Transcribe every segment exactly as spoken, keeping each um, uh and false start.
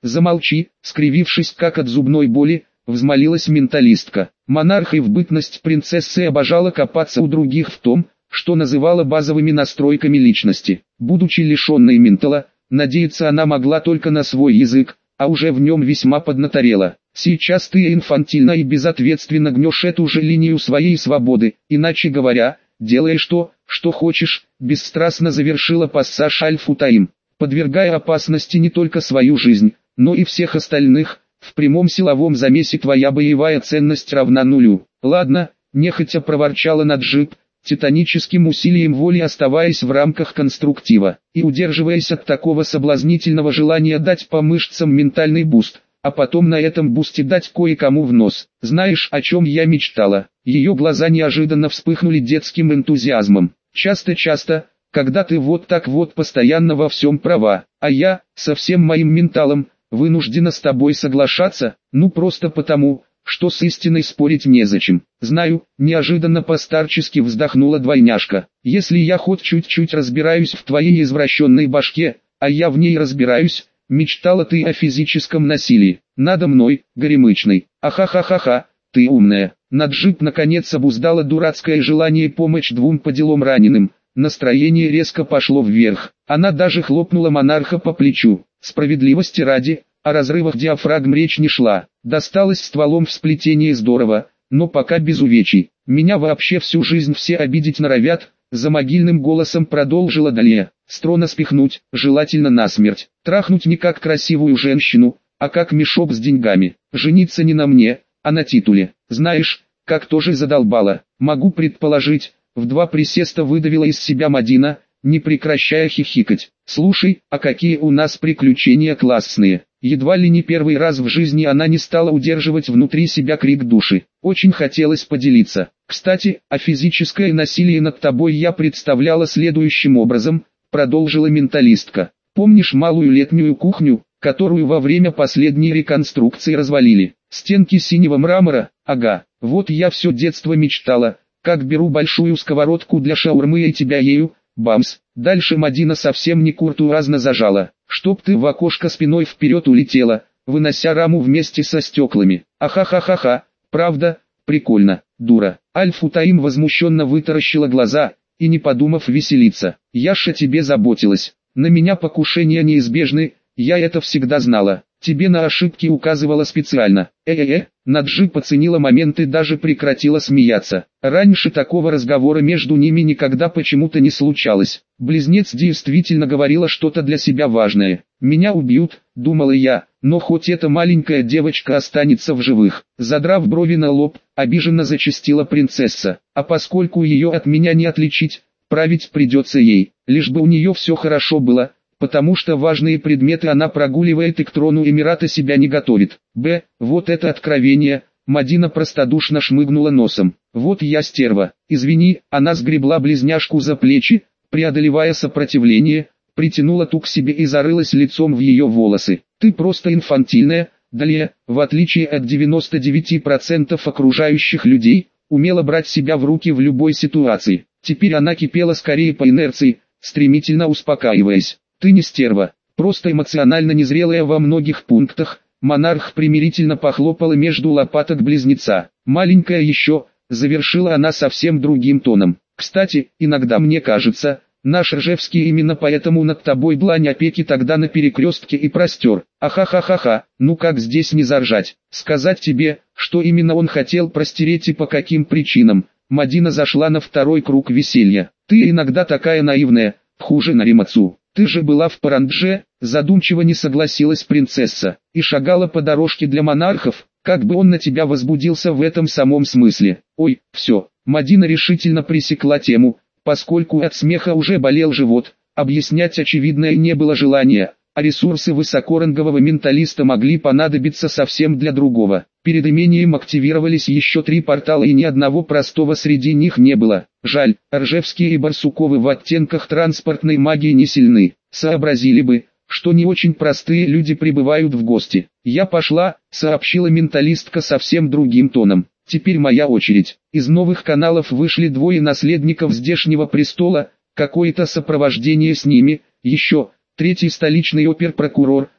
Замолчи, скривившись как от зубной боли, взмолилась менталистка. Монарха и в бытность принцессы обожала копаться у других в том, что называла базовыми настройками личности. Будучи лишенной ментала, надеяться она могла только на свой язык, а уже в нем весьма поднаторела. Сейчас ты инфантильно и безответственно гнешь эту же линию своей свободы, иначе говоря, делаешь то, что хочешь, бесстрастно завершила пассаж Аль-Футаим, подвергая опасности не только свою жизнь, но и всех остальных. В прямом силовом замесе твоя боевая ценность равна нулю. Ладно, нехотя проворчала Наджиб, титаническим усилием воли оставаясь в рамках конструктива, и удерживаясь от такого соблазнительного желания дать по мышцам ментальный буст, а потом на этом бусте дать кое-кому в нос. Знаешь, о чем я мечтала? Ее глаза неожиданно вспыхнули детским энтузиазмом. Часто-часто, когда ты вот так вот постоянно во всем права, а я, со всем моим менталом, вынуждена с тобой соглашаться, ну просто потому, что с истиной спорить незачем. Знаю, неожиданно постарчески вздохнула двойняшка. Если я хоть чуть-чуть разбираюсь в твоей извращенной башке, а я в ней разбираюсь, мечтала ты о физическом насилии. Надо мной, горемычной. Ахахахаха, ты умная. Наджиб наконец обуздала дурацкое желание помочь двум по делам раненым. Настроение резко пошло вверх. Она даже хлопнула монарха по плечу. Справедливости ради, о разрывах диафрагм речь не шла. Досталось стволом в сплетении здорово, но пока без увечий. Меня вообще всю жизнь все обидеть норовят, за могильным голосом продолжила Далия. Строна спихнуть, желательно насмерть. Трахнуть не как красивую женщину, а как мешок с деньгами. Жениться не на мне, а на титуле. Знаешь, как тоже задолбала. Могу предположить, в два присеста выдавила из себя Мадина, не прекращая хихикать. «Слушай, а какие у нас приключения классные!» Едва ли не первый раз в жизни она не стала удерживать внутри себя крик души. Очень хотелось поделиться. «Кстати, а физическое насилие над тобой я представляла следующим образом», продолжила менталистка. «Помнишь малую летнюю кухню, которую во время последней реконструкции развалили? Стенки синего мрамора? Ага, вот я все детство мечтала, как беру большую сковородку для шаурмы и тебя ею, бамс». Дальше Мадина совсем не куртуазно зажала. «Чтоб ты в окошко спиной вперед улетела, вынося раму вместе со стеклами. Ахахахаха, правда, прикольно, дура». Аль-Футаим возмущенно вытаращила глаза, и не подумав веселиться. «Яша тебе заботилась. На меня покушения неизбежны, я это всегда знала. Тебе на ошибки указывала специально». Э-э-э, Наджиб оценила момент и даже прекратила смеяться. Раньше такого разговора между ними никогда почему-то не случалось. Близнец действительно говорила что-то для себя важное. «Меня убьют», — думала я, «но хоть эта маленькая девочка останется в живых». Задрав брови на лоб, обиженно зачастила принцесса. «А поскольку ее от меня не отличить, править придется ей, лишь бы у нее все хорошо было, потому что важные предметы она прогуливает и к трону Эмирата себя не готовит». Б. Вот это откровение. Мадина простодушно шмыгнула носом. «Вот я стерва. Извини». Она сгребла близняшку за плечи, преодолевая сопротивление, притянула ту к себе и зарылась лицом в ее волосы. «Ты просто инфантильная, Далия, в отличие от девяноста девяти процентов окружающих людей, умела брать себя в руки в любой ситуации». Теперь она кипела скорее по инерции, стремительно успокаиваясь. «Ты не стерва, просто эмоционально незрелая во многих пунктах». Монарх примирительно похлопала между лопаток близнеца. «Маленькая еще», завершила она совсем другим тоном. «Кстати, иногда мне кажется, наш Ржевский именно поэтому над тобой длань опеки тогда на перекрестке и простер. Ахахахаха, ну как здесь не заржать? Сказать тебе, что именно он хотел простереть и по каким причинам». Мадина зашла на второй круг веселья. «Ты иногда такая наивная, хуже Наримацу. Ты же была в Парандже», задумчиво не согласилась принцесса, «и шагала по дорожке для монархов, как бы он на тебя возбудился в этом самом смысле». «Ой, все». Мадина решительно пресекла тему, поскольку от смеха уже болел живот, объяснять очевидное не было желания, а ресурсы высокорангового менталиста могли понадобиться совсем для другого. Перед имением активировались еще три портала и ни одного простого среди них не было. Жаль, Ржевские и Барсуковы в оттенках транспортной магии не сильны. Сообразили бы, что не очень простые люди прибывают в гости. «Я пошла», — сообщила менталистка совсем другим тоном. «Теперь моя очередь». Из новых каналов вышли двое наследников здешнего престола, какое-то сопровождение с ними, еще... Третий столичный оперпрокурор,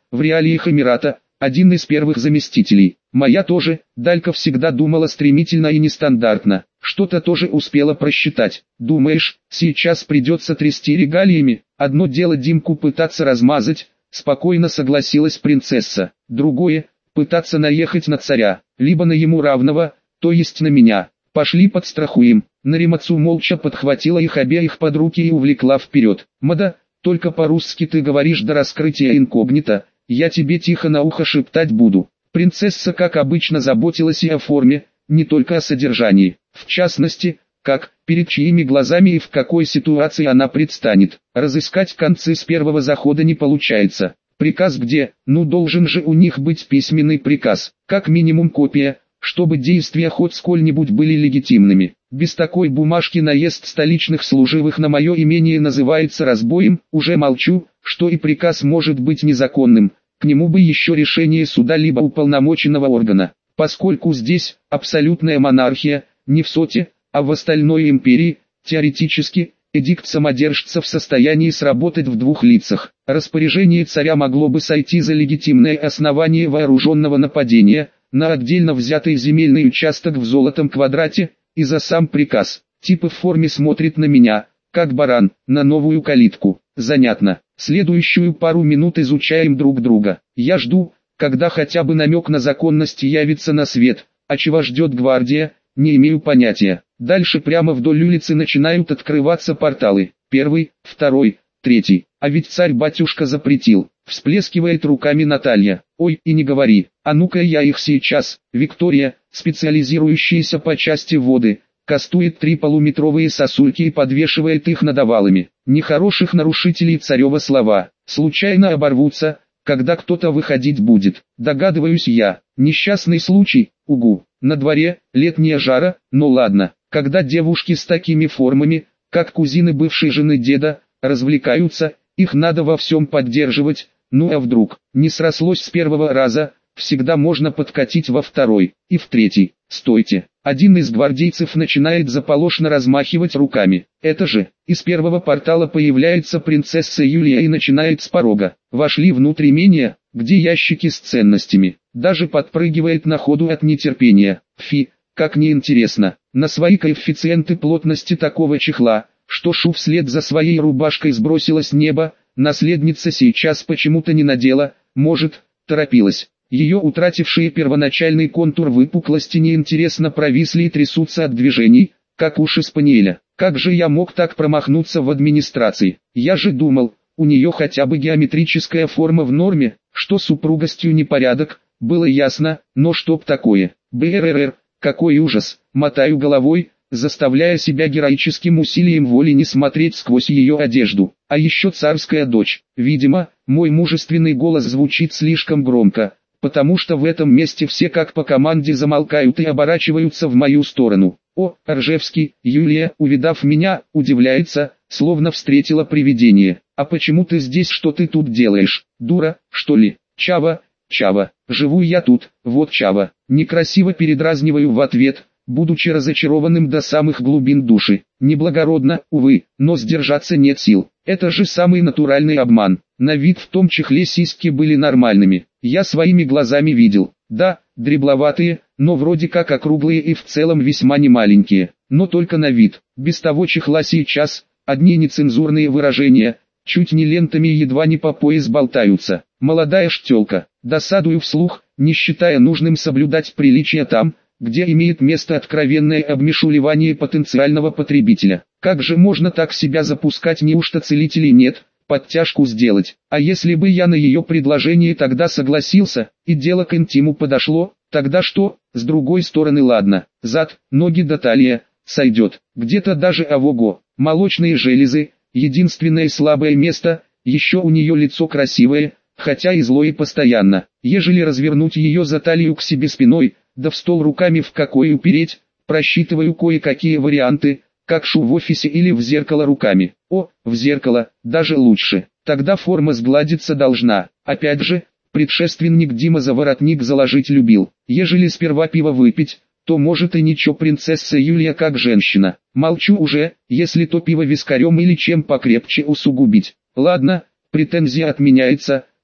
в реалиях Эмирата, один из первых заместителей. Моя тоже, Далька всегда думала стремительно и нестандартно, что-то тоже успела просчитать. Думаешь, сейчас придется трясти регалиями? Одно дело Димку пытаться размазать, спокойно согласилась принцесса. Другое, пытаться наехать на царя, либо на ему равного, то есть на меня. Пошли подстрахуем. Наримацу молча подхватила их обеих под руки и увлекла вперед. Мада, только по-русски ты говоришь до раскрытия инкогнито, я тебе тихо на ухо шептать буду. Принцесса как обычно заботилась и о форме, не только о содержании. В частности, как, перед чьими глазами и в какой ситуации она предстанет. Разыскать концы с первого захода не получается. Приказ где? Ну должен же у них быть письменный приказ, как минимум копия, чтобы действия хоть сколь-нибудь были легитимными. Без такой бумажки наезд столичных служивых на мое имение называется разбоем, уже молчу, что и приказ может быть незаконным, к нему бы еще решение суда либо уполномоченного органа. Поскольку здесь абсолютная монархия, не в соте, а в остальной империи, теоретически, эдикт самодержца в состоянии сработать в двух лицах. Распоряжение царя могло бы сойти за легитимное основание вооруженного нападения на отдельно взятый земельный участок в золотом квадрате, и за сам приказ. Тип в форме смотрит на меня, как баран, на новую калитку. Занятно. Следующую пару минут изучаем друг друга. Я жду, когда хотя бы намек на законность явится на свет, а чего ждет гвардия, не имею понятия. Дальше прямо вдоль улицы начинают открываться порталы. Первый, второй, третий. А ведь царь-батюшка запретил. Всплескивает руками Наталья. Ой, и не говори. А ну-ка я их сейчас. Виктория, специализирующаяся по части воды, кастует три полуметровые сосульки и подвешивает их над овалами. Нехороших нарушителей царева слова. Случайно оборвутся, когда кто-то выходить будет. Догадываюсь я. Несчастный случай, угу. На дворе, летняя жара, ну ладно. Когда девушки с такими формами, как кузины бывшей жены деда, развлекаются, их надо во всем поддерживать, ну а вдруг, не срослось с первого раза, всегда можно подкатить во второй, и в третий. Стойте, один из гвардейцев начинает заполошно размахивать руками. Это же, из первого портала появляется принцесса Юлия и начинает с порога. Вошли внутрь имения, где ящики с ценностями, даже подпрыгивает на ходу от нетерпения. Фи, как неинтересно, на свои коэффициенты плотности такого чехла, что Шу вслед за своей рубашкой сбросила с неба, наследница сейчас почему-то не надела, может, торопилась. Ее утратившие первоначальный контур выпуклости неинтересно провисли и трясутся от движений, как уши спаниеля. Как же я мог так промахнуться в администрации? Я же думал, у нее хотя бы геометрическая форма в норме, что с упругостью непорядок, было ясно, но чтоб такое. БРРР, какой ужас, мотаю головой, заставляя себя героическим усилием воли не смотреть сквозь ее одежду. А еще царская дочь. Видимо, мой мужественный голос звучит слишком громко, потому что в этом месте все как по команде замолкают и оборачиваются в мою сторону. О, Ржевский, Юлия, увидав меня, удивляется, словно встретила привидение. А почему ты здесь, что ты тут делаешь? Дура, что ли? Чава, Чава, живу я тут, вот Чава. Некрасиво передразниваю в ответ, будучи разочарованным до самых глубин души. Неблагородно, увы, но сдержаться нет сил. Это же самый натуральный обман. На вид в том чехле сиськи были нормальными. Я своими глазами видел. Да, дребловатые, но вроде как округлые и в целом весьма немаленькие. Но только на вид. Без того чехла сейчас, одни нецензурные выражения, чуть не лентами едва не по пояс болтаются. Молодая штелка. Досадую вслух, не считая нужным соблюдать приличия там, где имеет место откровенное обмешуливание потенциального потребителя. Как же можно так себя запускать, неужто целителей нет, подтяжку сделать? А если бы я на ее предложение тогда согласился, и дело к интиму подошло, тогда что? С другой стороны ладно, зад, ноги до талия, сойдет, где-то даже авого, молочные железы, единственное слабое место, еще у нее лицо красивое, хотя и злое постоянно. Ежели развернуть ее за талию к себе спиной, да в стол руками в какой упереть, просчитываю кое-какие варианты, как Шу в офисе или в зеркало руками. О, в зеркало, даже лучше, тогда форма сгладиться должна. Опять же, предшественник Дима за воротник заложить любил. Ежели сперва пиво выпить, то может и ничего, принцесса Юлия как женщина. Молчу уже, если то пиво вискарем или чем покрепче усугубить. Ладно, претензия отменяется,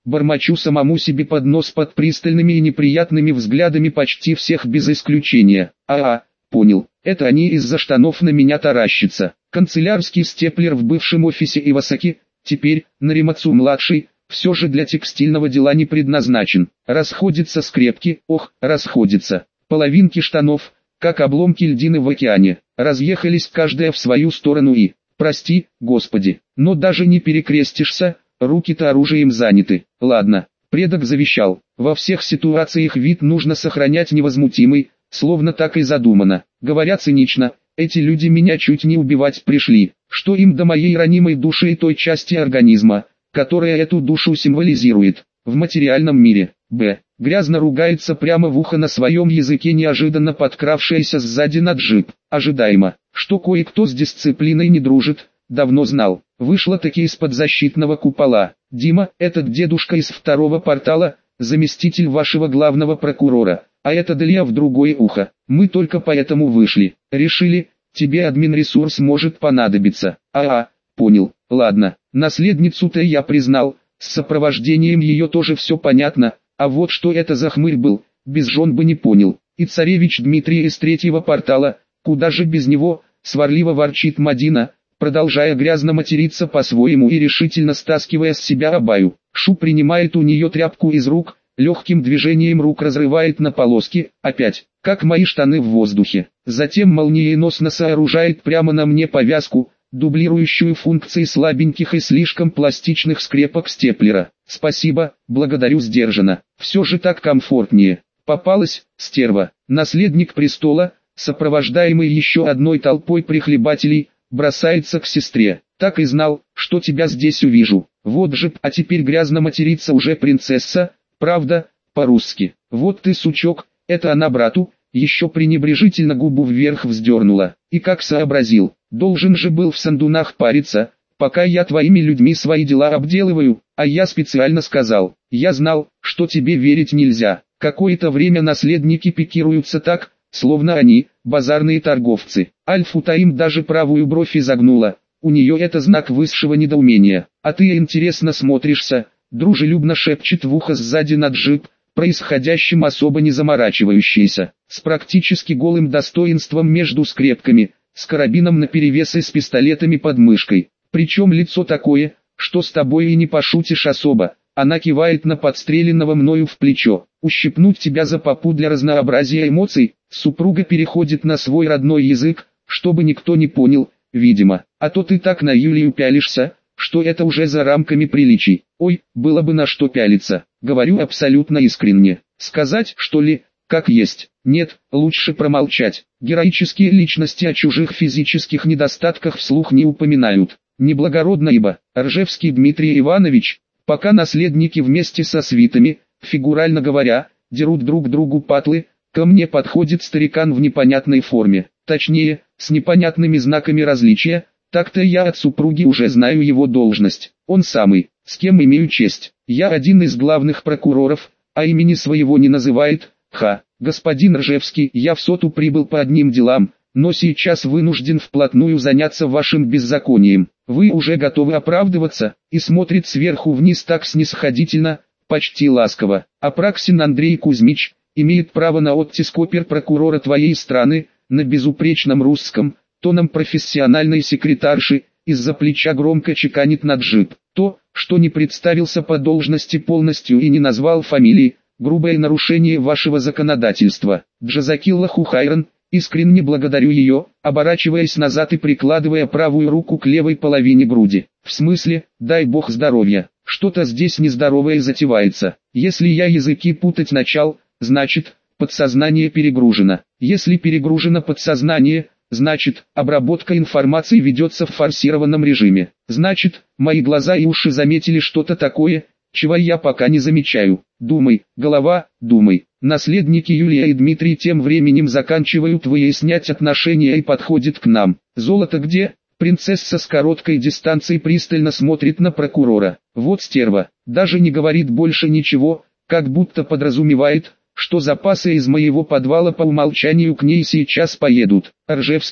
бормочу самому себе под нос под пристальными и неприятными взглядами почти всех без исключения. А-а, понял, это они из-за штанов на меня таращатся. Канцелярский степлер в бывшем офисе Ивасаки, теперь, Наримацу-младший, все же для текстильного дела не предназначен. Расходятся скрепки, ох, расходятся. Половинки штанов, как обломки льдины в океане, разъехались каждая в свою сторону и, прости, Господи, но даже не перекрестишься, руки-то оружием заняты. Ладно, предок завещал, во всех ситуациях вид нужно сохранять невозмутимый, словно так и задумано. Говоря цинично, эти люди меня чуть не убивать пришли, что им до моей ранимой души и той части организма, которая эту душу символизирует, в материальном мире. Б. Грязно ругается прямо в ухо на своем языке неожиданно подкравшаяся сзади на джип. Ожидаемо, что кое-кто с дисциплиной не дружит, давно знал. Вышла-таки из-под защитного купола. Дима, этот дедушка из второго портала, заместитель вашего главного прокурора, а это Далия в другое ухо. Мы только поэтому вышли. Решили, тебе админресурс может понадобиться. А-а, понял, ладно. Наследницу-то я признал, с сопровождением ее тоже все понятно, а вот что это за хмырь был, без жен бы не понял. И царевич Дмитрий из третьего портала, куда же без него, сварливо ворчит Мадина, продолжая грязно материться по-своему и решительно стаскивая с себя абаю. Шу принимает у нее тряпку из рук, легким движением рук разрывает на полоски, опять, как мои штаны в воздухе. Затем молниеносно сооружает прямо на мне повязку, дублирующую функции слабеньких и слишком пластичных скрепок степлера. Спасибо, благодарю сдержанно. Все же так комфортнее. Попалась, стерва. Наследник престола, сопровождаемый еще одной толпой прихлебателей, бросается к сестре. Так и знал, что тебя здесь увижу. Вот же, а теперь грязно матерится уже принцесса, правда, по-русски. Вот ты сучок, это она брату, еще пренебрежительно губу вверх вздернула. И как сообразил, должен же был в сандунах париться, пока я твоими людьми свои дела обделываю, а я специально сказал, я знал, что тебе верить нельзя. Какое-то время наследники пикируются так, словно они, базарные торговцы. Аль-Футаим даже правую бровь изогнула, у нее это знак высшего недоумения. А ты интересно смотришься, дружелюбно шепчет в ухо сзади на джип, происходящим особо не заморачивающийся, с практически голым достоинством между скрепками, с карабином наперевес и с пистолетами под мышкой. Причем лицо такое, что с тобой и не пошутишь особо. Она кивает на подстреленного мною в плечо. Ущипнуть тебя за попу для разнообразия эмоций. Супруга переходит на свой родной язык, чтобы никто не понял, видимо. А то ты так на Юлию пялишься, что это уже за рамками приличий. Ой, было бы на что пялиться. Говорю абсолютно искренне. Сказать, что ли, как есть? Нет, лучше промолчать. Героические личности о чужих физических недостатках вслух не упоминают. Неблагородно, ибо Ржевский Дмитрий Иванович, пока наследники вместе со свитами, фигурально говоря, дерут друг другу патлы, ко мне подходит старикан в непонятной форме, точнее, с непонятными знаками различия. Так-то я от супруги уже знаю его должность. Он самый, с кем имею честь. Я один из главных прокуроров, а имени своего не называет. Ха, господин Ржевский, я в Соту прибыл по одним делам, но сейчас вынужден вплотную заняться вашим беззаконием. Вы уже готовы оправдываться? И смотрит сверху вниз так снисходительно, почти ласково. Апраксин Андрей Кузьмич имеет право на оттиск опер-прокурора твоей страны, на безупречном русском, тоном профессиональной секретарши, из-за плеча громко чеканит на джип. То, что не представился по должности полностью и не назвал фамилии, грубое нарушение вашего законодательства. Джазакиллаху хайран, искренне благодарю ее, оборачиваясь назад и прикладывая правую руку к левой половине груди. В смысле, дай бог здоровья, что-то здесь нездоровое затевается. Если я языки путать начал, значит, подсознание перегружено. Если перегружено подсознание, значит, обработка информации ведется в форсированном режиме. Значит, мои глаза и уши заметили что-то такое, чего я пока не замечаю. Думай, голова, думай. Наследники Юлия и Дмитрий тем временем заканчивают выяснять отношения и подходят к нам. Золото где? Принцесса с короткой дистанции пристально смотрит на прокурора. Вот стерва, даже не говорит больше ничего, как будто подразумевает, что запасы из моего подвала по умолчанию к ней сейчас поедут. Ржевский,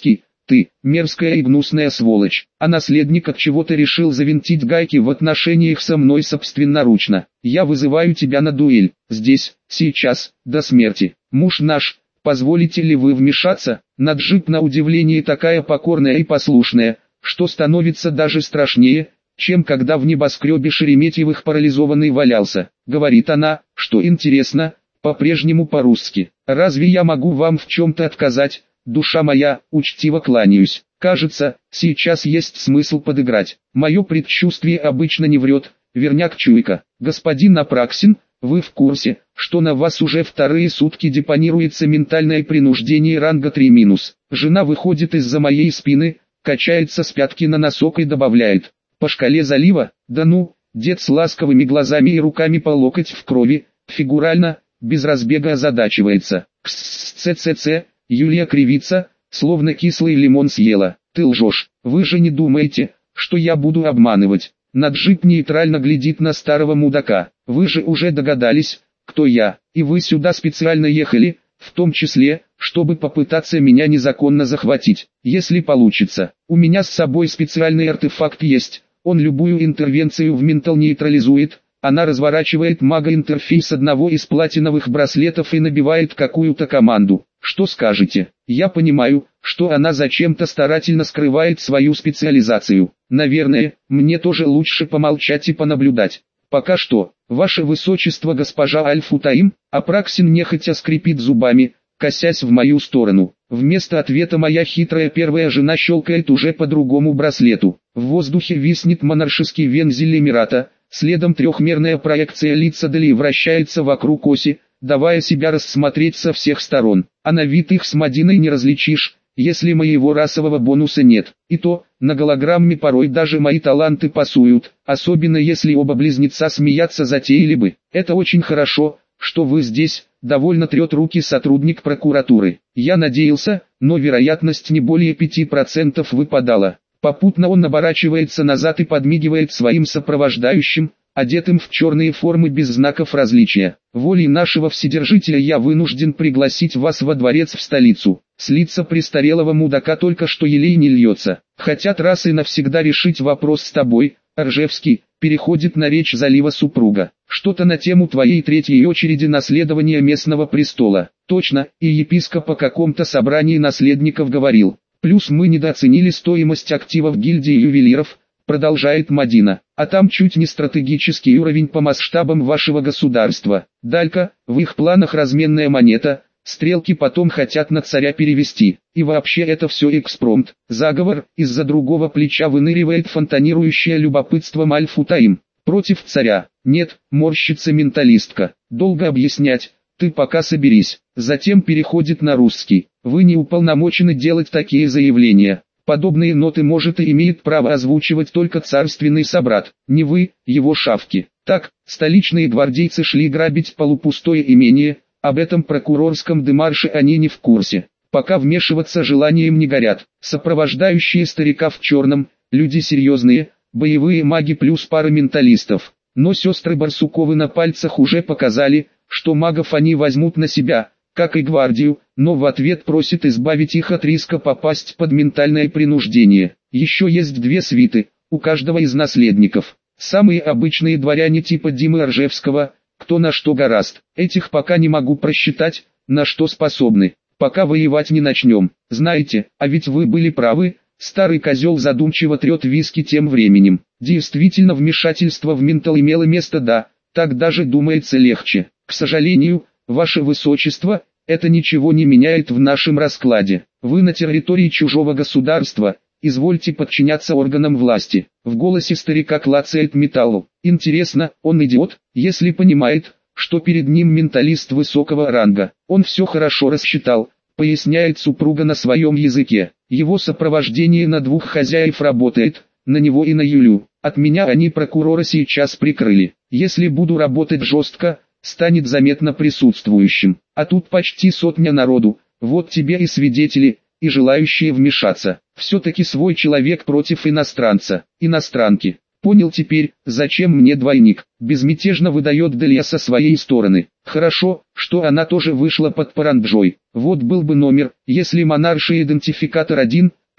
Ты, мерзкая и гнусная сволочь, а наследник от чего-то решил завинтить гайки в отношениях со мной собственноручно. Я вызываю тебя на дуэль, здесь, сейчас, до смерти. Муж наш, позволите ли вы вмешаться? Наджиб на удивление такая покорная и послушная, что становится даже страшнее, чем когда в небоскребе Шереметьевых парализованный валялся. Говорит она, что интересно, по-прежнему по-русски. Разве я могу вам в чем-то отказать? Душа моя, учтиво кланяюсь. Кажется, сейчас есть смысл подыграть. Мое предчувствие обычно не врет, верняк чуйка. Господин Апраксин, вы в курсе, что на вас уже вторые сутки депонируется ментальное принуждение ранга три минус. Жена выходит из-за моей спины, качается с пятки на носок и добавляет: по шкале залива, да ну, дед с ласковыми глазами и руками по локоть в крови, фигурально, без разбега озадачивается. Кс-ц-ц-ц, Юлия кривится, словно кислый лимон съела. Ты лжешь, вы же не думаете, что я буду обманывать. Наджиб нейтрально глядит на старого мудака. Вы же уже догадались, кто я, и вы сюда специально ехали, в том числе, чтобы попытаться меня незаконно захватить. Если получится, у меня с собой специальный артефакт есть, он любую интервенцию в ментал нейтрализует. Она разворачивает мага-интерфейс одного из платиновых браслетов и набивает какую-то команду. Что скажете? Я понимаю, что она зачем-то старательно скрывает свою специализацию. Наверное, мне тоже лучше помолчать и понаблюдать. Пока что, ваше высочество госпожа Аль-Футаим, Апраксин нехотя скрипит зубами, косясь в мою сторону. Вместо ответа моя хитрая первая жена щелкает уже по другому браслету. В воздухе виснет монаршеский вензель Эмирата. Следом трехмерная проекция лица Дали вращается вокруг оси, давая себя рассмотреть со всех сторон. А на вид их с Мадиной не различишь, если моего расового бонуса нет. И то, на голограмме порой даже мои таланты пасуют, особенно если оба близнеца смеяться затеяли бы. Это очень хорошо, что вы здесь, довольно трет руки сотрудник прокуратуры. Я надеялся, но вероятность не более пяти процентов выпадала. Попутно он оборачивается назад и подмигивает своим сопровождающим, одетым в черные формы без знаков различия. Волей нашего Вседержителя я вынужден пригласить вас во дворец в столицу. С лица престарелого мудака только что елей не льется. Хотят раз и навсегда решить вопрос с тобой, Ржевский, переходит на речь залива супруга. Что-то на тему твоей третьей очереди наследования местного престола. Точно, и епископ о каком-то собрании наследников говорил. Плюс мы недооценили стоимость активов гильдии ювелиров, продолжает Мадина, а там чуть не стратегический уровень по масштабам вашего государства. Далька, в их планах разменная монета, стрелки потом хотят на царя перевести. И вообще это все экспромт, заговор, из-за другого плеча выныривает фонтанирующее любопытством Аль-Футаим. Против царя, нет, морщится менталистка, долго объяснять. Ты пока соберись. Затем переходит на русский. Вы не уполномочены делать такие заявления. Подобные ноты может и имеет право озвучивать только царственный собрат, не вы, его шавки. Так, столичные гвардейцы шли грабить полупустое имение, об этом прокурорском демарше они не в курсе. Пока вмешиваться желанием не горят. Сопровождающие старика в черном, люди серьезные, боевые маги плюс пара менталистов. Но сестры Барсуковы на пальцах уже показали, что магов они возьмут на себя, как и гвардию, но в ответ просят избавить их от риска попасть под ментальное принуждение. Еще есть две свиты, у каждого из наследников. Самые обычные дворяне типа Димы Ржевского, кто на что горазд. Этих пока не могу просчитать, на что способны, пока воевать не начнем. Знаете, а ведь вы были правы, старый козел задумчиво трет виски тем временем. Действительно вмешательство в ментал имело место, да, так даже думается легче. К сожалению, ваше высочество, это ничего не меняет в нашем раскладе. Вы на территории чужого государства, извольте подчиняться органам власти. В голосе старика клацает металл. Интересно, он идиот, если понимает, что перед ним менталист высокого ранга. Он все хорошо рассчитал, поясняет супруга на своем языке. Его сопровождение на двух хозяев работает, на него и на Юлю. От меня они прокурора сейчас прикрыли. Если буду работать жестко, станет заметно присутствующим. А тут почти сотня народу, вот тебе и свидетели, и желающие вмешаться. Все-таки свой человек против иностранца, иностранки. Понял теперь, зачем мне двойник, безмятежно выдает Делия со своей стороны. Хорошо, что она тоже вышла под паранджой. Вот был бы номер, если монарший идентификатор один,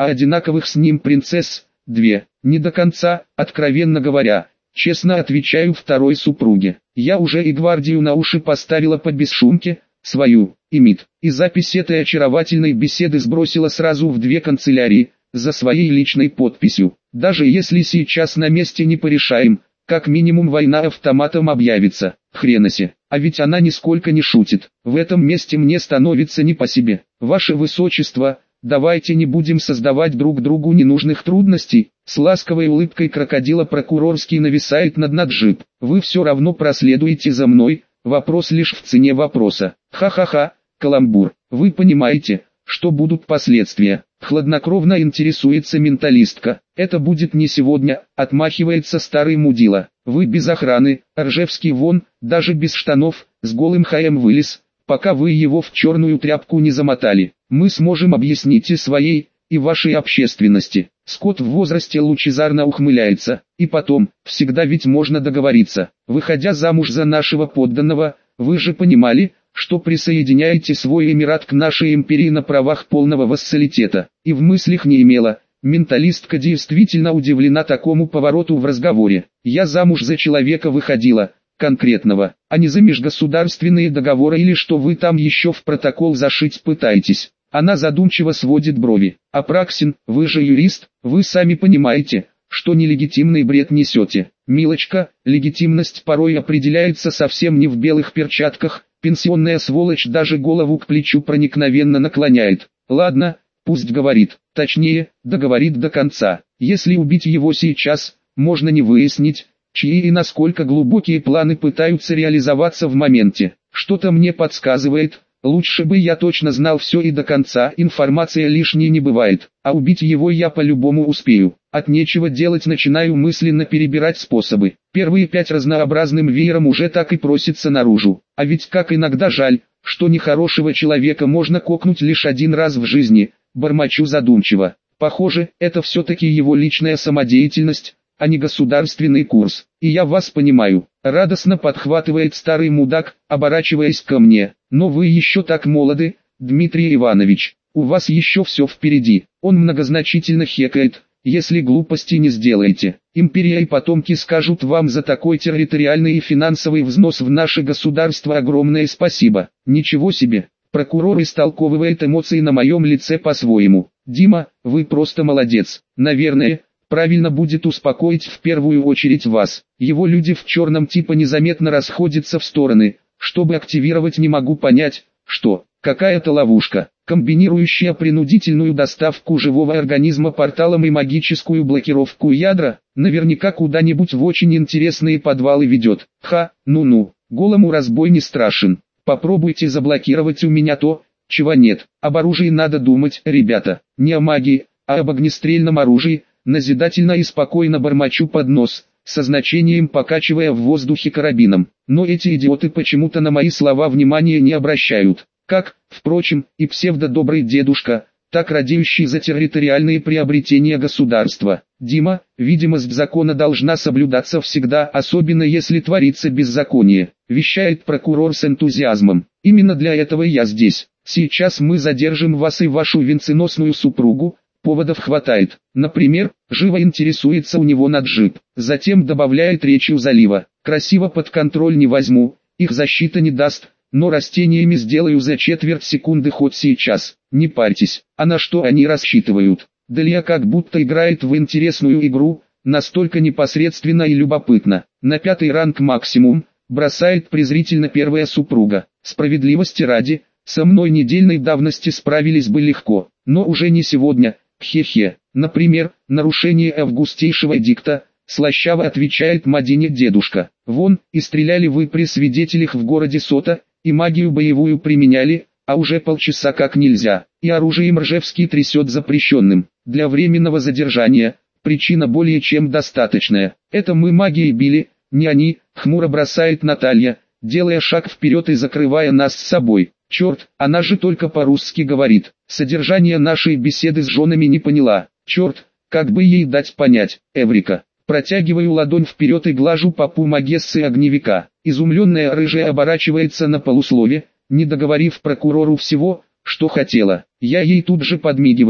а одинаковых с ним принцесс – две. Не до конца, откровенно говоря, честно отвечаю второй супруге. Я уже и гвардию на уши поставила по бесшумке, свою, и МИД. И запись этой очаровательной беседы сбросила сразу в две канцелярии, за своей личной подписью. Даже если сейчас на месте не порешаем, как минимум война автоматом объявится. Хреносе. А ведь она нисколько не шутит. В этом месте мне становится не по себе. Ваше Высочество, давайте не будем создавать друг другу ненужных трудностей. С ласковой улыбкой крокодила прокурорский нависает над Наджиб. Вы все равно проследуете за мной, вопрос лишь в цене вопроса. Ха-ха-ха, каламбур. Вы понимаете, что будут последствия? Хладнокровно интересуется менталистка. Это будет не сегодня, отмахивается старый мудила. Вы без охраны, Ржевский вон, даже без штанов, с голым хаем вылез, пока вы его в черную тряпку не замотали. Мы сможем объяснить и своей, и вашей общественности. Скотт в возрасте лучезарно ухмыляется. И потом, всегда ведь можно договориться. Выходя замуж за нашего подданного, вы же понимали, что присоединяете свой эмират к нашей империи на правах полного вассалитета. И в мыслях не имела. Менталистка действительно удивлена такому повороту в разговоре. Я замуж за человека выходила, конкретного, а не за межгосударственные договоры или что вы там еще в протокол зашить пытаетесь. Она задумчиво сводит брови. Апраксин, вы же юрист, вы сами понимаете, что нелегитимный бред несете. Милочка, легитимность порой определяется совсем не в белых перчатках, пенсионная сволочь даже голову к плечу проникновенно наклоняет. Ладно, пусть говорит, точнее, договорит до конца. Если убить его сейчас, можно не выяснить, чьи и насколько глубокие планы пытаются реализоваться в моменте. Что-то мне подсказывает, лучше бы я точно знал все и до конца, информация лишней не бывает, а убить его я по-любому успею. От нечего делать начинаю мысленно перебирать способы. Первые пять разнообразным веером уже так и просится наружу. А ведь как иногда жаль, что нехорошего человека можно кокнуть лишь один раз в жизни, бормочу задумчиво. Похоже, это все-таки его личная самодеятельность, а не государственный курс. И я вас понимаю, радостно подхватывает старый мудак, оборачиваясь ко мне. Но вы еще так молоды, Дмитрий Иванович, у вас еще все впереди. Он многозначительно хекает. Если глупости не сделаете, империя и потомки скажут вам за такой территориальный и финансовый взнос в наше государство огромное спасибо. Ничего себе, прокурор истолковывает эмоции на моем лице по-своему. Дима, вы просто молодец. Наверное, правильно будет успокоить в первую очередь вас. Его люди в черном типа незаметно расходятся в стороны. Чтобы активировать, не могу понять, что, какая-то ловушка, комбинирующая принудительную доставку живого организма порталом и магическую блокировку ядра, наверняка куда-нибудь в очень интересные подвалы ведет. Ха, ну-ну, голому разбой не страшен. Попробуйте заблокировать у меня то, чего нет. Об оружии надо думать, ребята, не о магии, а об огнестрельном оружии, назидательно и спокойно бормочу под нос, со значением покачивая в воздухе карабином. Но эти идиоты почему-то на мои слова внимания не обращают. Как, впрочем, и псевдо-добрый дедушка, так радеющий за территориальные приобретения государства. Дима, видимость закона должна соблюдаться всегда, особенно если творится беззаконие, вещает прокурор с энтузиазмом. Именно для этого я здесь. Сейчас мы задержим вас и вашу венценосную супругу, поводов хватает. Например, живо интересуется у него Наджиб. Затем добавляет речью залива. Красиво под контроль не возьму, их защита не даст. Но растениями сделаю за четверть секунды хоть сейчас. Не парьтесь, а на что они рассчитывают? Далия как будто играет в интересную игру, настолько непосредственно и любопытно. На пятый ранг максимум, бросает презрительно первая супруга. Справедливости ради, со мной недельной давности справились бы легко, но уже не сегодня, хе-хе. Например, нарушение августейшего эдикта, слащаво отвечает Мадине дедушка. Вон, и стреляли вы при свидетелях в городе Сота, и магию боевую применяли, а уже полчаса как нельзя, и оружием Ржевский трясет запрещенным. Для временного задержания, причина более чем достаточная. Это мы магией били, не они, хмуро бросает Наталья, делая шаг вперед и закрывая нас с собой. Черт, она же только по-русски говорит. Содержание нашей беседы с женами не поняла. Черт, как бы ей дать понять, Эврика. Протягиваю ладонь вперед и глажу попу Магессы огневика. Изумленная рыжая оборачивается на полуслове, не договорив прокурору всего, что хотела. Я ей тут же подмигиваю,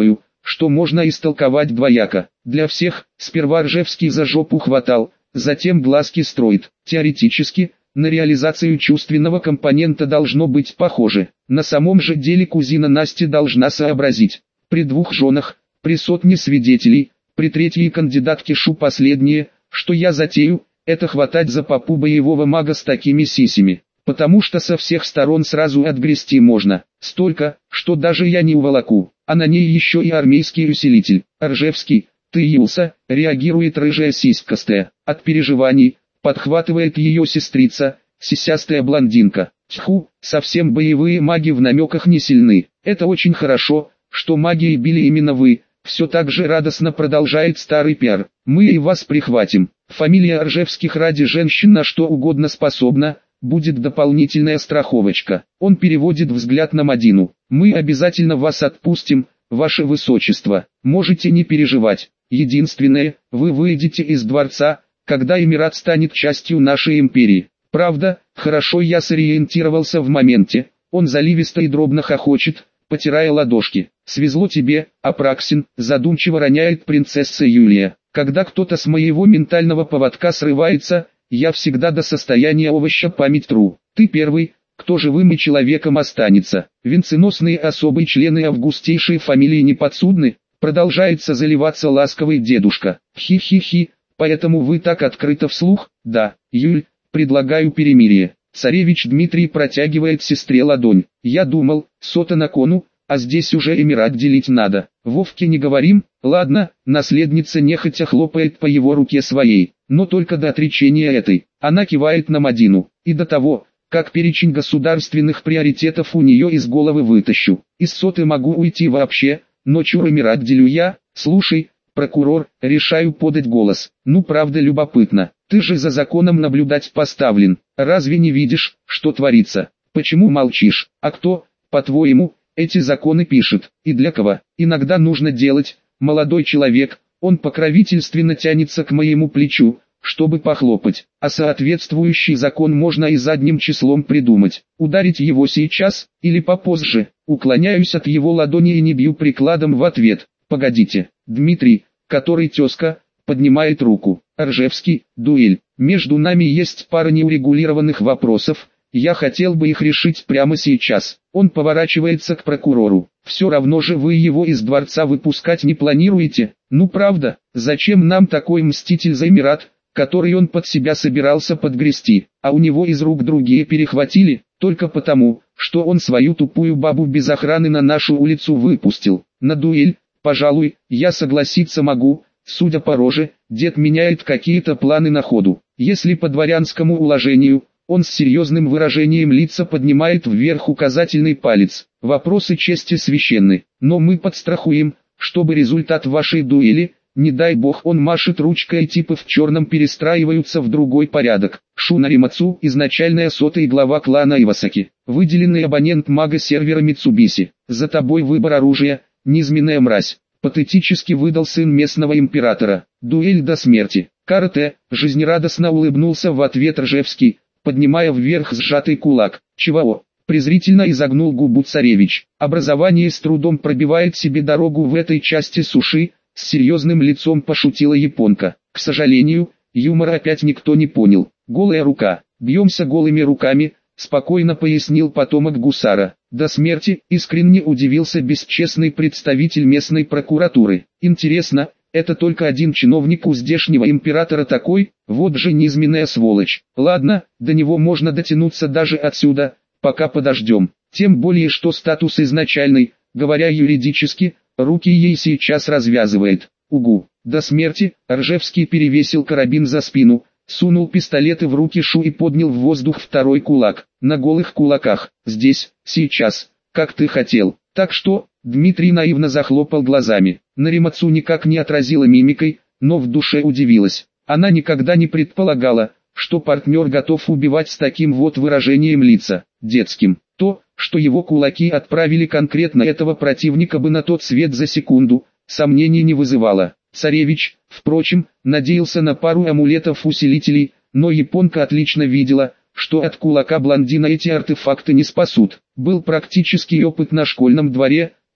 что можно истолковать двояко. Для всех, сперва Ржевский за жопу хватал, затем глазки строит. Теоретически, на реализацию чувственного компонента должно быть похоже. На самом же деле кузина Насти должна сообразить. При двух женах, при сотне свидетелей, при третьей кандидатке шу последнее, что я затею, это хватать за попу боевого мага с такими сисями. Потому что со всех сторон сразу отгрести можно. Столько, что даже я не уволоку. А на ней еще и армейский усилитель. Ржевский, ты явился, реагирует рыжая сиськастая. От переживаний, подхватывает ее сестрица, сисястая блондинка. Тьфу, совсем боевые маги в намеках не сильны. Это очень хорошо, что магией били именно вы. Все так же радостно продолжает старый пиар. Мы и вас прихватим. Фамилия Ржевских ради женщин на что угодно способна, будет дополнительная страховочка. Он переводит взгляд на Мадину. Мы обязательно вас отпустим, ваше высочество. Можете не переживать. Единственное, вы выйдете из дворца, когда Эмират станет частью нашей империи. Правда, хорошо я сориентировался в моменте. Он заливисто и дробно хохочет, потирая ладошки. «Свезло тебе, Апраксин», задумчиво роняет принцесса Юлия. «Когда кто-то с моего ментального поводка срывается, я всегда до состояния овоща память тру. Ты первый, кто живым и человеком останется. Венценосные особые члены августейшей фамилии неподсудны», продолжается заливаться ласковый дедушка. «Хи-хи-хи, поэтому вы так открыто вслух?» «Да, Юль, предлагаю перемирие». Царевич Дмитрий протягивает сестре ладонь. «Я думал, сота на кону, а здесь уже Эмират делить надо. Вовке не говорим?» «Ладно», наследница нехотя хлопает по его руке своей, но только до отречения этой. Она кивает на Мадину. «И до того, как перечень государственных приоритетов у нее из головы вытащу. Из соты могу уйти вообще, но чур Эмират делю я. Слушай, прокурор, решаю подать голос. Ну правда любопытно, ты же за законом наблюдать поставлен. Разве не видишь, что творится? Почему молчишь? А кто, по-твоему, эти законы пишет? И для кого? Иногда нужно делать, молодой человек». Он покровительственно тянется к моему плечу, чтобы похлопать. А соответствующий закон можно и задним числом придумать. Ударить его сейчас, или попозже. Уклоняюсь от его ладони и не бью прикладом в ответ. «Погодите, Дмитрий, который тезка, поднимает руку. Ржевский, дуэль. Между нами есть пара неурегулированных вопросов, я хотел бы их решить прямо сейчас». Он поворачивается к прокурору. «Все равно же вы его из дворца выпускать не планируете? Ну правда, зачем нам такой мститель за Эмират, который он под себя собирался подгрести, а у него из рук другие перехватили, только потому, что он свою тупую бабу без охраны на нашу улицу выпустил. На дуэль, пожалуй, я согласиться могу». Судя по роже, дед меняет какие-то планы на ходу. Если по дворянскому уложению, он с серьезным выражением лица поднимает вверх указательный палец. Вопросы чести священны, но мы подстрахуем, чтобы результат вашей дуэли, не дай бог он машет ручкой и типы в черном перестраиваются в другой порядок. Шунаримацу, изначальная сота и глава клана Ивасаки, выделенный абонент мага сервера Митсубиси. За тобой выбор оружия, низменная мразь. Патетически выдал сын местного императора. Дуэль до смерти. Карате, жизнерадостно улыбнулся в ответ Ржевский, поднимая вверх сжатый кулак. «Чего?» — презрительно изогнул губу царевич. «Образование с трудом пробивает себе дорогу в этой части суши», — с серьезным лицом пошутила японка. К сожалению, юмора опять никто не понял. «Голая рука. Бьемся голыми руками», — спокойно пояснил потомок гусара. «До смерти», — искренне удивился бесчестный представитель местной прокуратуры. «Интересно, это только один чиновник у здешнего императора такой? Вот же низменная сволочь. Ладно, до него можно дотянуться даже отсюда, пока подождем. Тем более что статус изначальный, говоря юридически, руки ей сейчас развязывает. Угу». До смерти, Ржевский перевесил карабин за спину, сунул пистолеты в руки Шу и поднял в воздух второй кулак. На голых кулаках. «Здесь, сейчас, как ты хотел. Так что?» Дмитрий наивно захлопал глазами. Наримацу никак не отразила мимикой, но в душе удивилась. Она никогда не предполагала, что партнер готов убивать с таким вот выражением лица, детским. То, что его кулаки отправили конкретно этого противника бы на тот свет за секунду, сомнений не вызывало. Царевич, впрочем, надеялся на пару амулетов-усилителей, но японка отлично видела, что от кулака блондина эти артефакты не спасут. Был практический опыт на школьном дворе,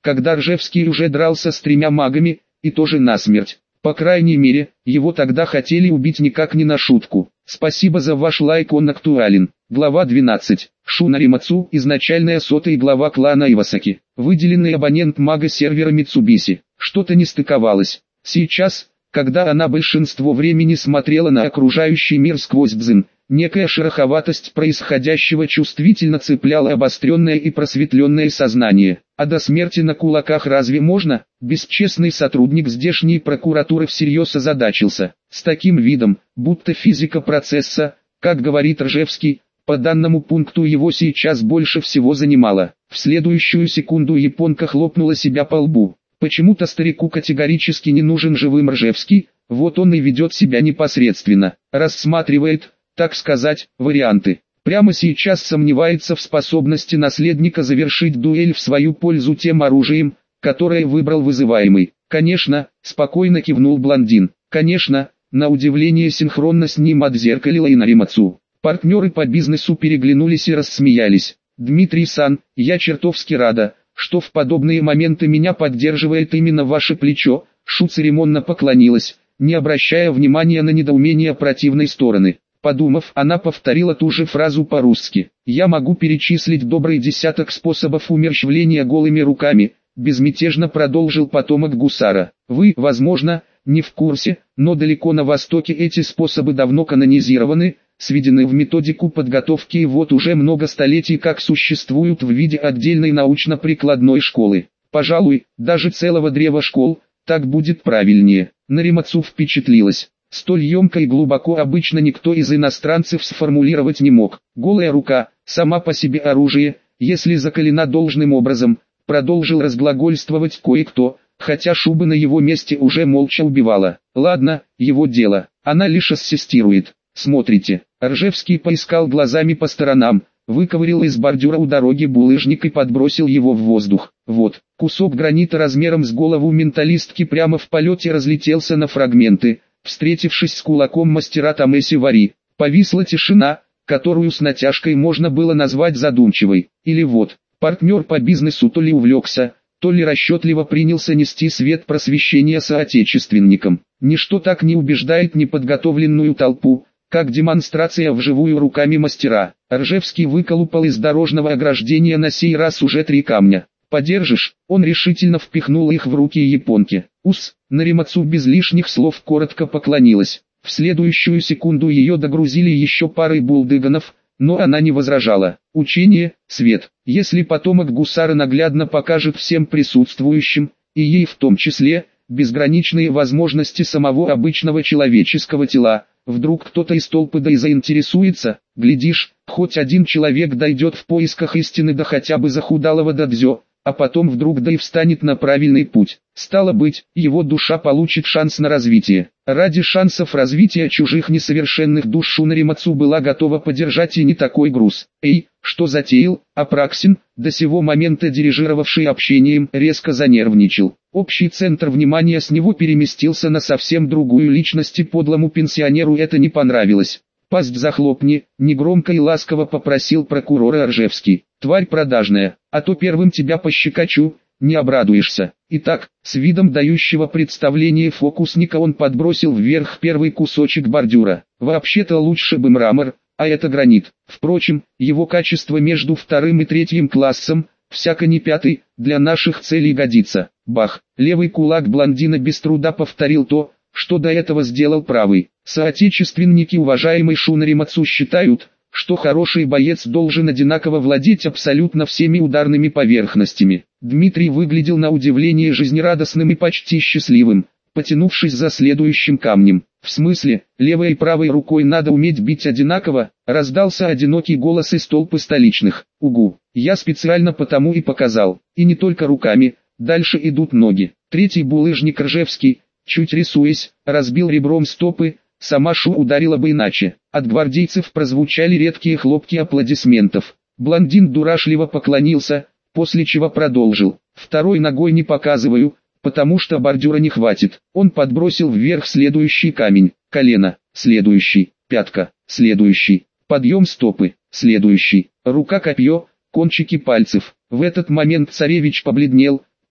когда Ржевский уже дрался с тремя магами, и тоже насмерть. По крайней мере, его тогда хотели убить никак не на шутку. Спасибо за ваш лайк, он актуален. Глава двенадцать. Шу Наримацу, изначальная сотая глава клана Ивасаки. Выделенный абонент мага сервера Митсубиси. Что-то не стыковалось. Сейчас, когда она большинство времени смотрела на окружающий мир сквозь дзин, некая шероховатость происходящего чувствительно цепляла обостренное и просветленное сознание. А до смерти на кулаках разве можно? Бесчестный сотрудник здешней прокуратуры всерьез озадачился. С таким видом, будто физика процесса, как говорит Ржевский, по данному пункту его сейчас больше всего занимало. В следующую секунду японка хлопнула себя по лбу. Почему-то старику категорически не нужен живым Ржевский, вот он и ведет себя непосредственно, рассматривает, так сказать, варианты. Прямо сейчас сомневается в способности наследника завершить дуэль в свою пользу тем оружием, которое выбрал вызываемый. Конечно, спокойно кивнул блондин. Конечно, на удивление синхронно с ним отзеркалила и Наримацу. Партнеры по бизнесу переглянулись и рассмеялись. «Дмитрий-сан, я чертовски рада, что в подобные моменты меня поддерживает именно ваше плечо», Шу церемонно поклонилась, не обращая внимания на недоумение противной стороны. Подумав, она повторила ту же фразу по-русски. «Я могу перечислить добрый десяток способов умерщвления голыми руками», безмятежно продолжил потомок гусара. «Вы, возможно, не в курсе, но далеко на востоке эти способы давно канонизированы, сведены в методику подготовки и вот уже много столетий как существуют в виде отдельной научно-прикладной школы. Пожалуй, даже целого древа школ, так будет правильнее». Наримацу впечатлилась. Столь емко и глубоко обычно никто из иностранцев сформулировать не мог. Голая рука, сама по себе оружие, если закалена должным образом, продолжил разглагольствовать кое-кто, хотя Шуба на его месте уже молча убивала. Ладно, его дело, она лишь ассистирует. Смотрите, Ржевский поискал глазами по сторонам, выковырял из бордюра у дороги булыжник и подбросил его в воздух. Вот, кусок гранита размером с голову менталистки прямо в полете разлетелся на фрагменты, встретившись с кулаком мастера Тамеси Вари. Повисла тишина, которую с натяжкой можно было назвать задумчивой. Или вот, партнер по бизнесу то ли увлекся, то ли расчетливо принялся нести свет просвещения соотечественникам. Ничто так не убеждает неподготовленную толпу, как демонстрация вживую руками мастера. Ржевский выколупал из дорожного ограждения на сей раз уже три камня. «Подержишь?» Он решительно впихнул их в руки японки. «Ус!» Наримацу без лишних слов коротко поклонилась. В следующую секунду ее догрузили еще парой булдыганов, но она не возражала. Учение, свет. Если потомок гусара наглядно покажет всем присутствующим, и ей в том числе, безграничные возможности самого обычного человеческого тела, вдруг кто-то из толпы да и заинтересуется, глядишь, хоть один человек дойдет в поисках истины до хотя бы захудалого дадзё, а потом вдруг да и встанет на правильный путь. Стало быть, его душа получит шанс на развитие. Ради шансов развития чужих несовершенных душ Шу Наримацу была готова подержать и не такой груз. «Эй, что затеял?» Апраксин, до сего момента дирижировавший общением, резко занервничал. Общий центр внимания с него переместился на совсем другую личность и подлому пенсионеру это не понравилось. «Пасть захлопни», — негромко и ласково попросил прокурора Ржевский. «Тварь продажная, а то первым тебя пощекочу, не обрадуешься». Итак, с видом дающего представление фокусника он подбросил вверх первый кусочек бордюра. Вообще-то лучше бы мрамор, а это гранит. Впрочем, его качество между вторым и третьим классом, всяко не пятый, для наших целей годится. Бах! Левый кулак блондина без труда повторил то, что до этого сделал правый. Соотечественники уважаемой Шу Наримацу считают, что хороший боец должен одинаково владеть абсолютно всеми ударными поверхностями. Дмитрий выглядел на удивление жизнерадостным и почти счастливым, потянувшись за следующим камнем. «В смысле, левой и правой рукой надо уметь бить одинаково?» — раздался одинокий голос из толпы столичных. «Угу, я специально потому и показал. И не только руками, дальше идут ноги». Третий булыжник Ржевский, чуть рисуясь, разбил ребром стопы, сама Шу ударила бы иначе. От гвардейцев прозвучали редкие хлопки аплодисментов. Блондин дурашливо поклонился, после чего продолжил. «Второй ногой не показываю, потому что бордюра не хватит». Он подбросил вверх следующий камень, колено, следующий, пятка, следующий, подъем стопы, следующий, рука-копье, кончики пальцев. В этот момент царевич побледнел,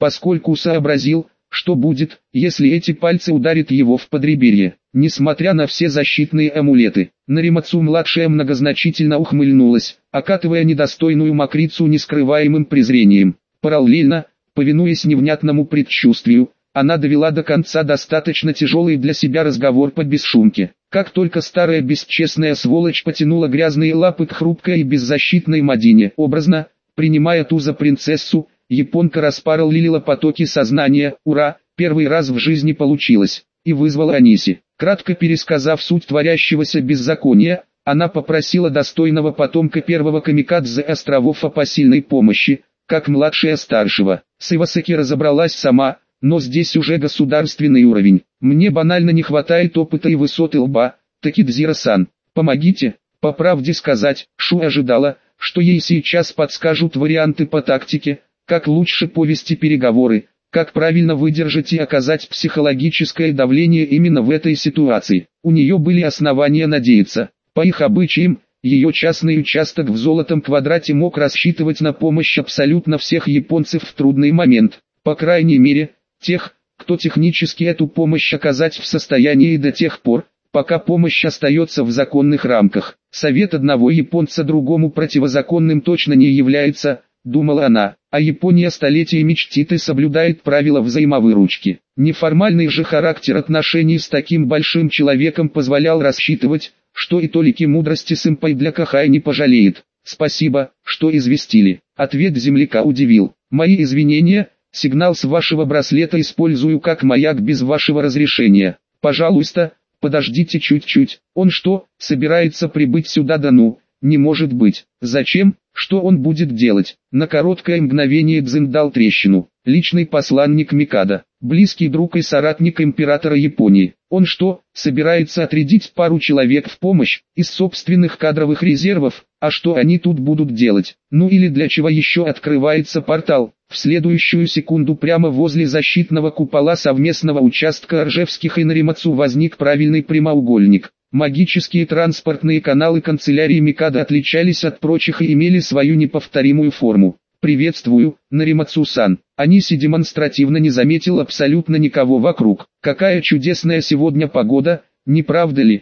поскольку сообразил, что будет, если эти пальцы ударят его в подреберье. Несмотря на все защитные амулеты, Наримацу-младшая многозначительно ухмыльнулась, окатывая недостойную мокрицу нескрываемым презрением. Параллельно, повинуясь невнятному предчувствию, она довела до конца достаточно тяжелый для себя разговор по бесшумке. Как только старая бесчестная сволочь потянула грязные лапы к хрупкой и беззащитной Мадине, образно, принимая ту за принцессу, японка распараллелила потоки сознания. Ура, первый раз в жизни получилось, и вызвала Аниси. Кратко пересказав суть творящегося беззакония, она попросила достойного потомка первого камикадзе островов о посильной помощи, как младшая старшего. С Ивасаки разобралась сама, но здесь уже государственный уровень. Мне банально не хватает опыта и высоты лба. Такидзира-сан, помогите. По правде сказать, Шу ожидала, что ей сейчас подскажут варианты по тактике, как лучше повести переговоры, как правильно выдержать и оказать психологическое давление именно в этой ситуации. У нее были основания надеяться. По их обычаям, ее частный участок в золотом квадрате мог рассчитывать на помощь абсолютно всех японцев в трудный момент. По крайней мере, тех, кто технически эту помощь оказать в состоянии до тех пор, пока помощь остается в законных рамках. Совет одного японца другому противозаконным точно не является, думала она, а Япония столетиями чтит и соблюдает правила взаимовыручки. Неформальный же характер отношений с таким большим человеком позволял рассчитывать, что и толики мудрости сэмпай для Кахай не пожалеет. Спасибо, что известили. Ответ земляка удивил. Мои извинения, сигнал с вашего браслета использую как маяк без вашего разрешения. Пожалуйста, подождите чуть-чуть. Он что, собирается прибыть сюда? Да ну, не может быть. Зачем? Что он будет делать? На короткое мгновение Цзин дал трещину. Личный посланник Микадо, близкий друг и соратник императора Японии. Он что, собирается отрядить пару человек в помощь, из собственных кадровых резервов? А что они тут будут делать? Ну или для чего еще открывается портал? В следующую секунду прямо возле защитного купола совместного участка Ржевских и Наримацу возник правильный прямоугольник. Магические транспортные каналы канцелярии Микадо отличались от прочих и имели свою неповторимую форму. «Приветствую, Наримацу-сан». Аниси демонстративно не заметил абсолютно никого вокруг. «Какая чудесная сегодня погода, не правда ли?»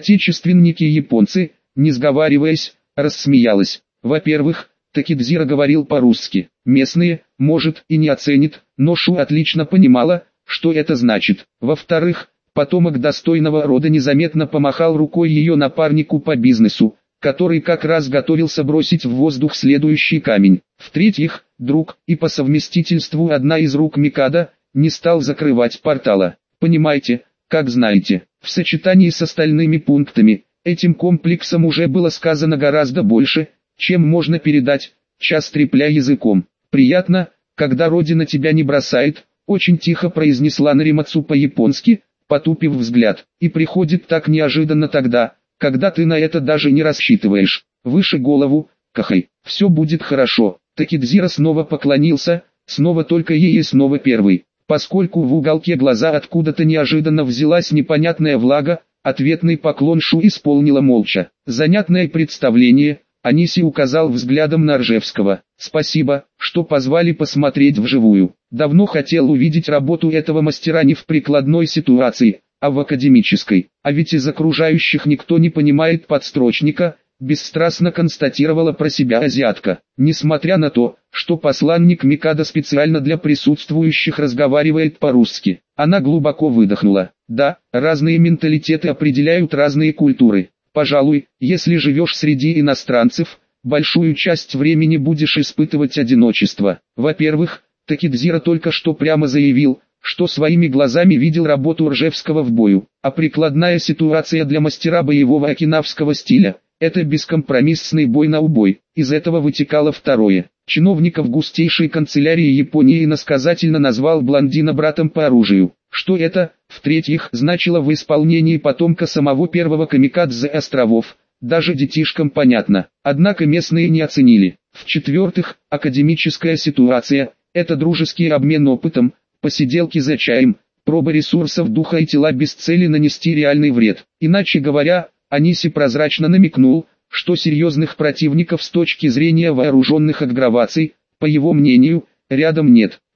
Соотечественники-японцы, не сговариваясь, рассмеялась. Во-первых, Такидзира говорил по-русски. Местные, может, и не оценит, но Шу отлично понимала, что это значит. Во-вторых, потомок достойного рода незаметно помахал рукой ее напарнику по бизнесу, который как раз готовился бросить в воздух следующий камень. В-третьих, друг, и по совместительству одна из рук Микадо, не стал закрывать портала. Понимаете, как знаете, в сочетании с остальными пунктами, этим комплексом уже было сказано гораздо больше, чем можно передать, час трепля языком. «Приятно, когда Родина тебя не бросает», очень тихо произнесла Наримацу по-японски, потупив взгляд, «и приходит так неожиданно тогда, когда ты на это даже не рассчитываешь. Выше голову, Кахай, все будет хорошо». Такидзира снова поклонился, снова только ей и снова первый. Поскольку в уголке глаза откуда-то неожиданно взялась непонятная влага, ответный поклон Шу исполнила молча. Занятное представление, Аниси указал взглядом на Ржевского. «Спасибо, что позвали посмотреть вживую. Давно хотел увидеть работу этого мастера не в прикладной ситуации, а в академической. А ведь из окружающих никто не понимает подстрочника», бесстрастно констатировала про себя азиатка. Несмотря на то, что посланник Микадо специально для присутствующих разговаривает по-русски, она глубоко выдохнула. Да, разные менталитеты определяют разные культуры. Пожалуй, если живешь среди иностранцев, большую часть времени будешь испытывать одиночество. Во-первых, Такидзира только что прямо заявил, что своими глазами видел работу Ржевского в бою, а прикладная ситуация для мастера боевого окинавского стиля – это бескомпромиссный бой на убой. Из этого вытекало второе. Чиновников густейшей канцелярии Японии иносказательно назвал блондина братом по оружию. Что это, в-третьих, значило в исполнении потомка самого первого камикадзе островов, даже детишкам понятно. Однако местные не оценили. В-четвертых, академическая ситуация – это дружеский обмен опытом, посиделки за чаем, проба ресурсов духа и тела без цели нанести реальный вред. Иначе говоря, Аниси прозрачно намекнул, что серьезных противников с точки зрения вооруженных агграваций, по его мнению, рядом нет.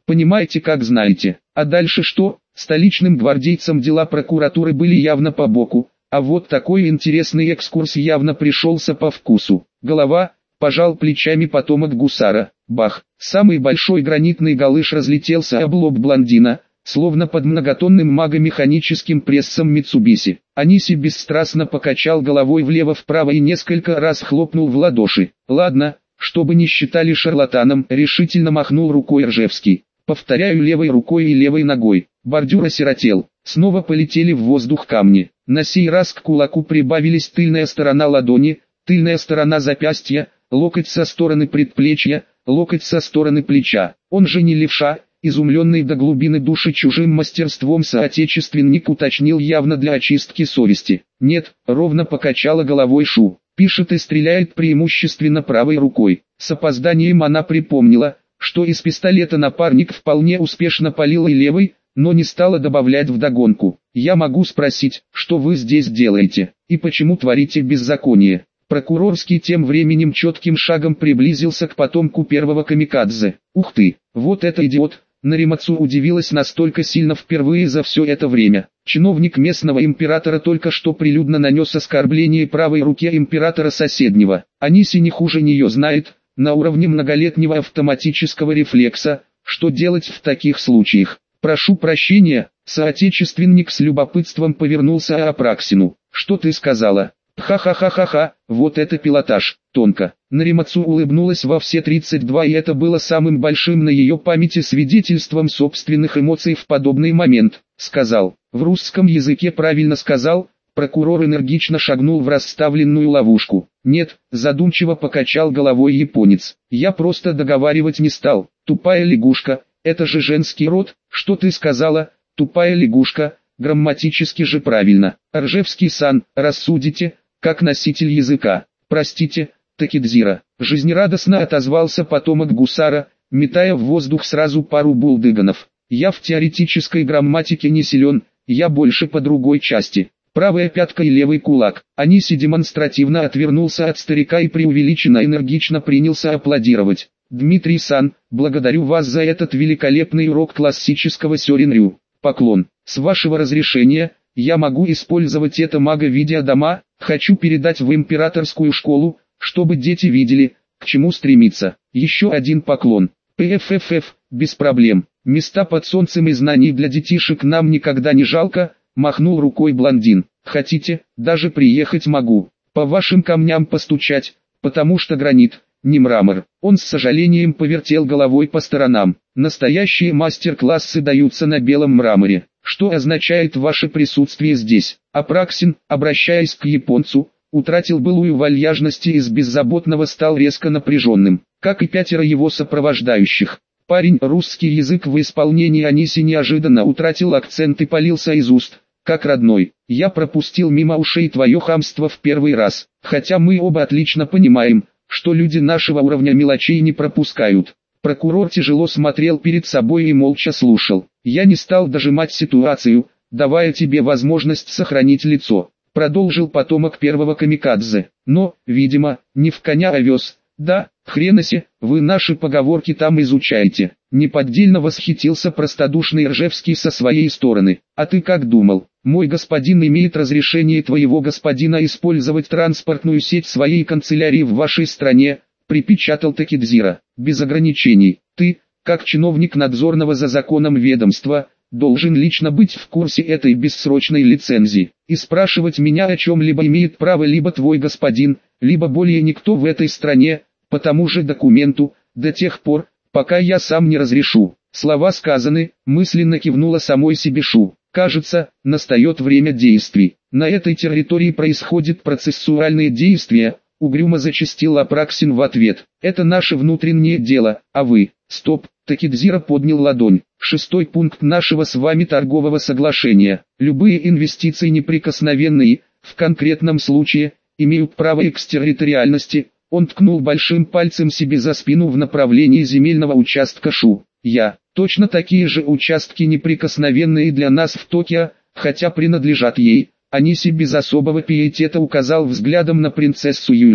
Понимаете, как знаете. А дальше что? Столичным гвардейцам дела прокуратуры были явно по боку, а вот такой интересный экскурс явно пришелся по вкусу. Голова, пожал плечами потомок гусара. Бах! Самый большой гранитный галыш разлетелся об лоб блондина, словно под многотонным магомеханическим прессом Митсубиси. Аниси бесстрастно покачал головой влево-вправо и несколько раз хлопнул в ладоши. «Ладно, чтобы не считали шарлатаном», решительно махнул рукой Ржевский. «Повторяю, левой рукой и левой ногой». Бордюр осиротел. Снова полетели в воздух камни. На сей раз к кулаку прибавились тыльная сторона ладони, тыльная сторона запястья, локоть со стороны предплечья, локоть со стороны плеча. Он же не левша. Изумленный до глубины души чужим мастерством соотечественник уточнил явно для очистки совести. «Нет», ровно покачала головой Шу. «Пишет и стреляет преимущественно правой рукой». С опозданием она припомнила, что из пистолета напарник вполне успешно палил и левой, но не стала добавлять вдогонку. «Я могу спросить, что вы здесь делаете, и почему творите беззаконие?» Прокурорский тем временем четким шагом приблизился к потомку первого камикадзе. «Ух ты, вот это идиот!» Наримацу удивилась настолько сильно впервые за все это время. Чиновник местного императора только что прилюдно нанес оскорбление правой руке императора соседнего. Аниси не хуже нее знает, на уровне многолетнего автоматического рефлекса, что делать в таких случаях. «Прошу прощения», соотечественник с любопытством повернулся к Апраксину. «Что ты сказала?» «Ха-ха-ха-ха-ха, вот это пилотаж, тонко». Наримацу улыбнулась во все тридцать два, и это было самым большим на ее памяти свидетельством собственных эмоций в подобный момент. «Сказал, в русском языке правильно сказал». Прокурор энергично шагнул в расставленную ловушку. «Нет», задумчиво покачал головой японец. «Я просто договаривать не стал. Тупая лягушка, это же женский род». «Что ты сказала? Тупая лягушка, грамматически же правильно». «Ржевский-сан, рассудите, как носитель языка». «Простите, Такидзира», жизнерадостно отозвался потомок гусара, метая в воздух сразу пару булдыганов. «Я в теоретической грамматике не силен, я больше по другой части». Правая пятка и левый кулак. Аниси демонстративно отвернулся от старика и преувеличенно энергично принялся аплодировать. «Дмитрий-сан, благодарю вас за этот великолепный урок классического сёринрю. Поклон. С вашего разрешения, я могу использовать это мага-видеодома, хочу передать в императорскую школу, чтобы дети видели, к чему стремиться». Еще один поклон. «ПФФФ, без проблем. Места под солнцем и знаний для детишек нам никогда не жалко», махнул рукой блондин. «Хотите, даже приехать могу, по вашим камням постучать, потому что гранит, не мрамор». Он с сожалением повертел головой по сторонам. «Настоящие мастер-классы даются на белом мраморе. Что означает ваше присутствие здесь?» Апраксин, обращаясь к японцу, утратил былую вальяжность и из беззаботного стал резко напряженным, как и пятеро его сопровождающих. Парень русский язык в исполнении Аниси неожиданно утратил акцент и полился из уст, как родной. «Я пропустил мимо ушей твое хамство в первый раз, хотя мы оба отлично понимаем, что люди нашего уровня мелочей не пропускают». Прокурор тяжело смотрел перед собой и молча слушал. «Я не стал дожимать ситуацию, давая тебе возможность сохранить лицо», продолжил потомок первого камикадзе. «Но, видимо, не в коня овес. Да, хреноси, вы наши поговорки там изучаете». Неподдельно восхитился простодушный Ржевский со своей стороны. «А ты как думал? Мой господин имеет разрешение твоего господина использовать транспортную сеть своей канцелярии в вашей стране», припечатал Такидзира. «Без ограничений. Ты, как чиновник надзорного за законом ведомства, должен лично быть в курсе этой бессрочной лицензии. И спрашивать меня о чем-либо имеет право либо твой господин, либо более никто в этой стране, по тому же документу, до тех пор, пока я сам не разрешу». Слова сказаны, мысленно кивнула самой себе Шу. «Кажется, настает время действий. На этой территории происходят процессуальные действия», угрюмо зачастил Апраксин в ответ. «Это наше внутреннее дело, а вы...» «Стоп», Такидзира поднял ладонь. «Шестой пункт нашего с вами торгового соглашения. Любые инвестиции неприкосновенные, в конкретном случае, имеют право экстерриториальности». Он ткнул большим пальцем себе за спину в направлении земельного участка Шу. «Я, точно такие же участки неприкосновенные для нас в Токио, хотя принадлежат ей». Аниси без особого пиетета указал взглядом на принцессу Юлию.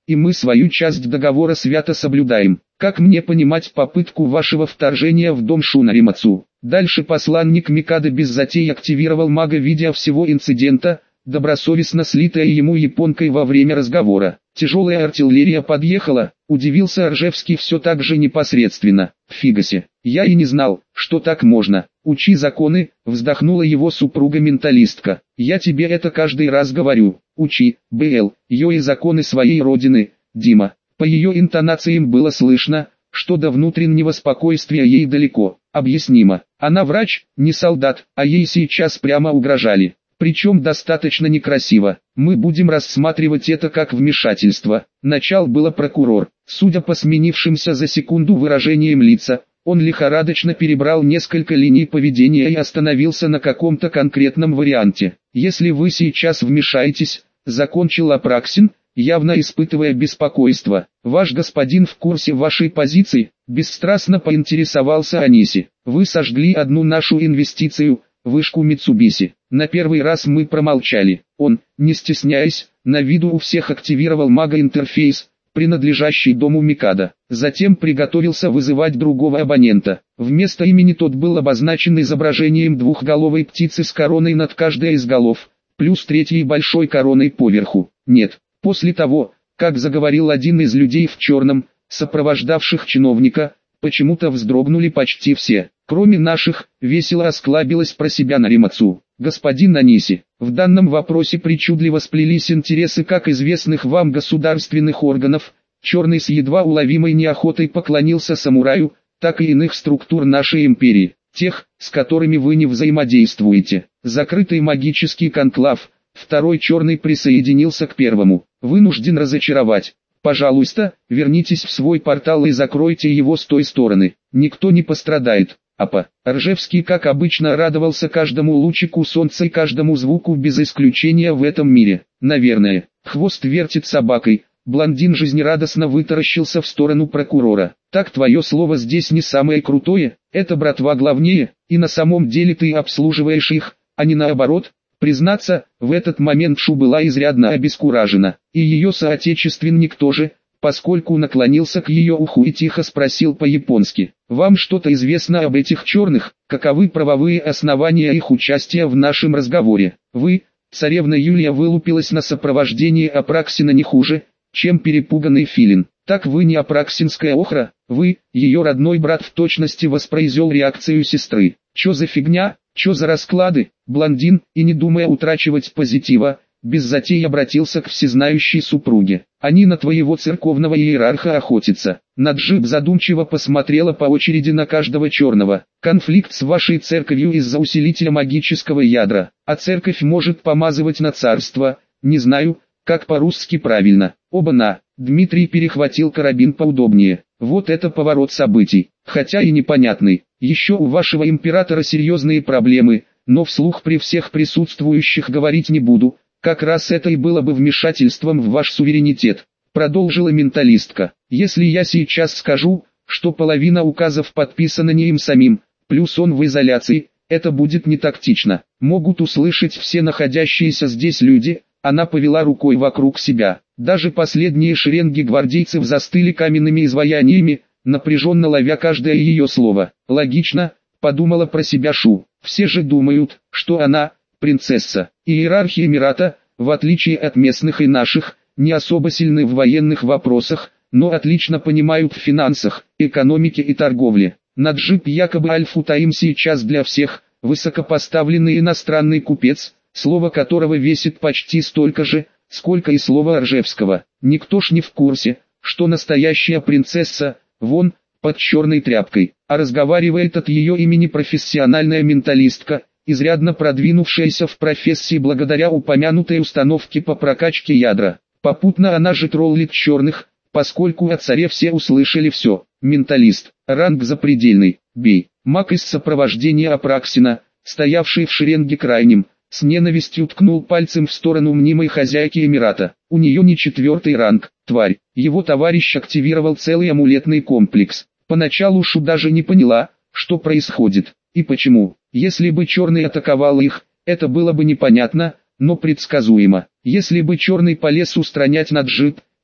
и мы свою часть договора свято соблюдаем. Как мне понимать попытку вашего вторжения в дом Шунаримацу? Дальше посланник Микадо без затей активировал мага-видео всего инцидента, добросовестно слитая ему японкой во время разговора. Тяжелая артиллерия подъехала, удивился Ржевский все так же непосредственно. Фигасе, я и не знал, что так можно. Учи законы, вздохнула его супруга-менталистка. Я тебе это каждый раз говорю. Учи, БЛ, ее и законы своей родины, Дима. По ее интонациям было слышно, что до внутреннего спокойствия ей далеко. Объяснимо. Она врач, не солдат, а ей сейчас прямо угрожали. Причем достаточно некрасиво. Мы будем рассматривать это как вмешательство. Начал было прокурор. Судя по сменившимся за секунду выражениям лица, он лихорадочно перебрал несколько линий поведения и остановился на каком-то конкретном варианте. Если вы сейчас вмешаетесь, закончил Апраксин, явно испытывая беспокойство. Ваш господин в курсе вашей позиции, бесстрастно поинтересовался Аниси. Вы сожгли одну нашу инвестицию, вышку Митсубиси. На первый раз мы промолчали. Он, не стесняясь, на виду у всех активировал мага-интерфейс, принадлежащий дому Микадо. Затем приготовился вызывать другого абонента. Вместо имени тот был обозначен изображением двухголовой птицы с короной над каждой из голов, плюс третьей большой короной поверху. Нет, после того, как заговорил один из людей в черном, сопровождавших чиновника, почему-то вздрогнули почти все. Кроме наших, весело осклабилась про себя Наримацу. Господин Аниси, в данном вопросе причудливо сплелись интересы как известных вам государственных органов, Черный с едва уловимой неохотой поклонился самураю, так и иных структур нашей империи, тех, с которыми вы не взаимодействуете. Закрытый магический конклав, второй Черный присоединился к первому. Вынужден разочаровать. Пожалуйста, вернитесь в свой портал и закройте его с той стороны. Никто не пострадает. Апа. Ржевский, как обычно, радовался каждому лучику солнца и каждому звуку без исключения в этом мире. Наверное, хвост вертит собакой. Блондин жизнерадостно вытаращился в сторону прокурора. Так твое слово здесь не самое крутое, это братва главнее, и на самом деле ты обслуживаешь их, а не наоборот. Признаться, в этот момент Шу была изрядно обескуражена, и ее соотечественник тоже, поскольку наклонился к ее уху и тихо спросил по-японски: «Вам что-то известно об этих черных, каковы правовые основания их участия в нашем разговоре?» Вы, царевна Юлия, вылупилась на сопровождении Апраксина не хуже, чем перепуганный филин. Так вы не апраксинская охра, вы, ее родной брат, в точности воспроизвел реакцию сестры. Чё за фигня, чё за расклады? Блондин, и не думая утрачивать позитива, без затей обратился к всезнающей супруге. Они на твоего церковного иерарха охотятся. Наджиб задумчиво посмотрела по очереди на каждого черного. Конфликт с вашей церковью из-за усилителя магического ядра, а церковь может помазывать на царство, не знаю, как по-русски правильно. Оба-на. Дмитрий перехватил карабин поудобнее. Вот это поворот событий, хотя и непонятный. Еще у вашего императора серьезные проблемы, но вслух при всех присутствующих говорить не буду. Как раз это и было бы вмешательством в ваш суверенитет, продолжила менталистка. Если я сейчас скажу, что половина указов подписана не им самим, плюс он в изоляции, это будет не тактично. Могут услышать все находящиеся здесь люди. Она повела рукой вокруг себя. Даже последние шеренги гвардейцев застыли каменными изваяниями, напряженно ловя каждое ее слово. Логично, подумала про себя Шу. Все же думают, что она принцесса. Иерархи Эмирата, в отличие от местных и наших, не особо сильны в военных вопросах, но отлично понимают в финансах, экономике и торговле. Наджиб якобы Аль-Футаим сейчас для всех, высокопоставленный иностранный купец, слово которого весит почти столько же, сколько и слово Ржевского. Никто ж не в курсе, что настоящая принцесса, вон, под черной тряпкой, а разговаривает от ее имени профессиональная менталистка, изрядно продвинувшаяся в профессии благодаря упомянутой установке по прокачке ядра. Попутно она же троллит черных, поскольку о царе все услышали все. Менталист, ранг запредельный, бей. Маг из сопровождения Апраксина, стоявший в шеренге крайним, с ненавистью ткнул пальцем в сторону мнимой хозяйки Эмирата. У нее не четвертый ранг, тварь. Его товарищ активировал целый амулетный комплекс. Поначалу Шу даже не поняла, что происходит и почему. Если бы черный атаковал их, это было бы непонятно, но предсказуемо. Если бы черный полез устранять Наджиб,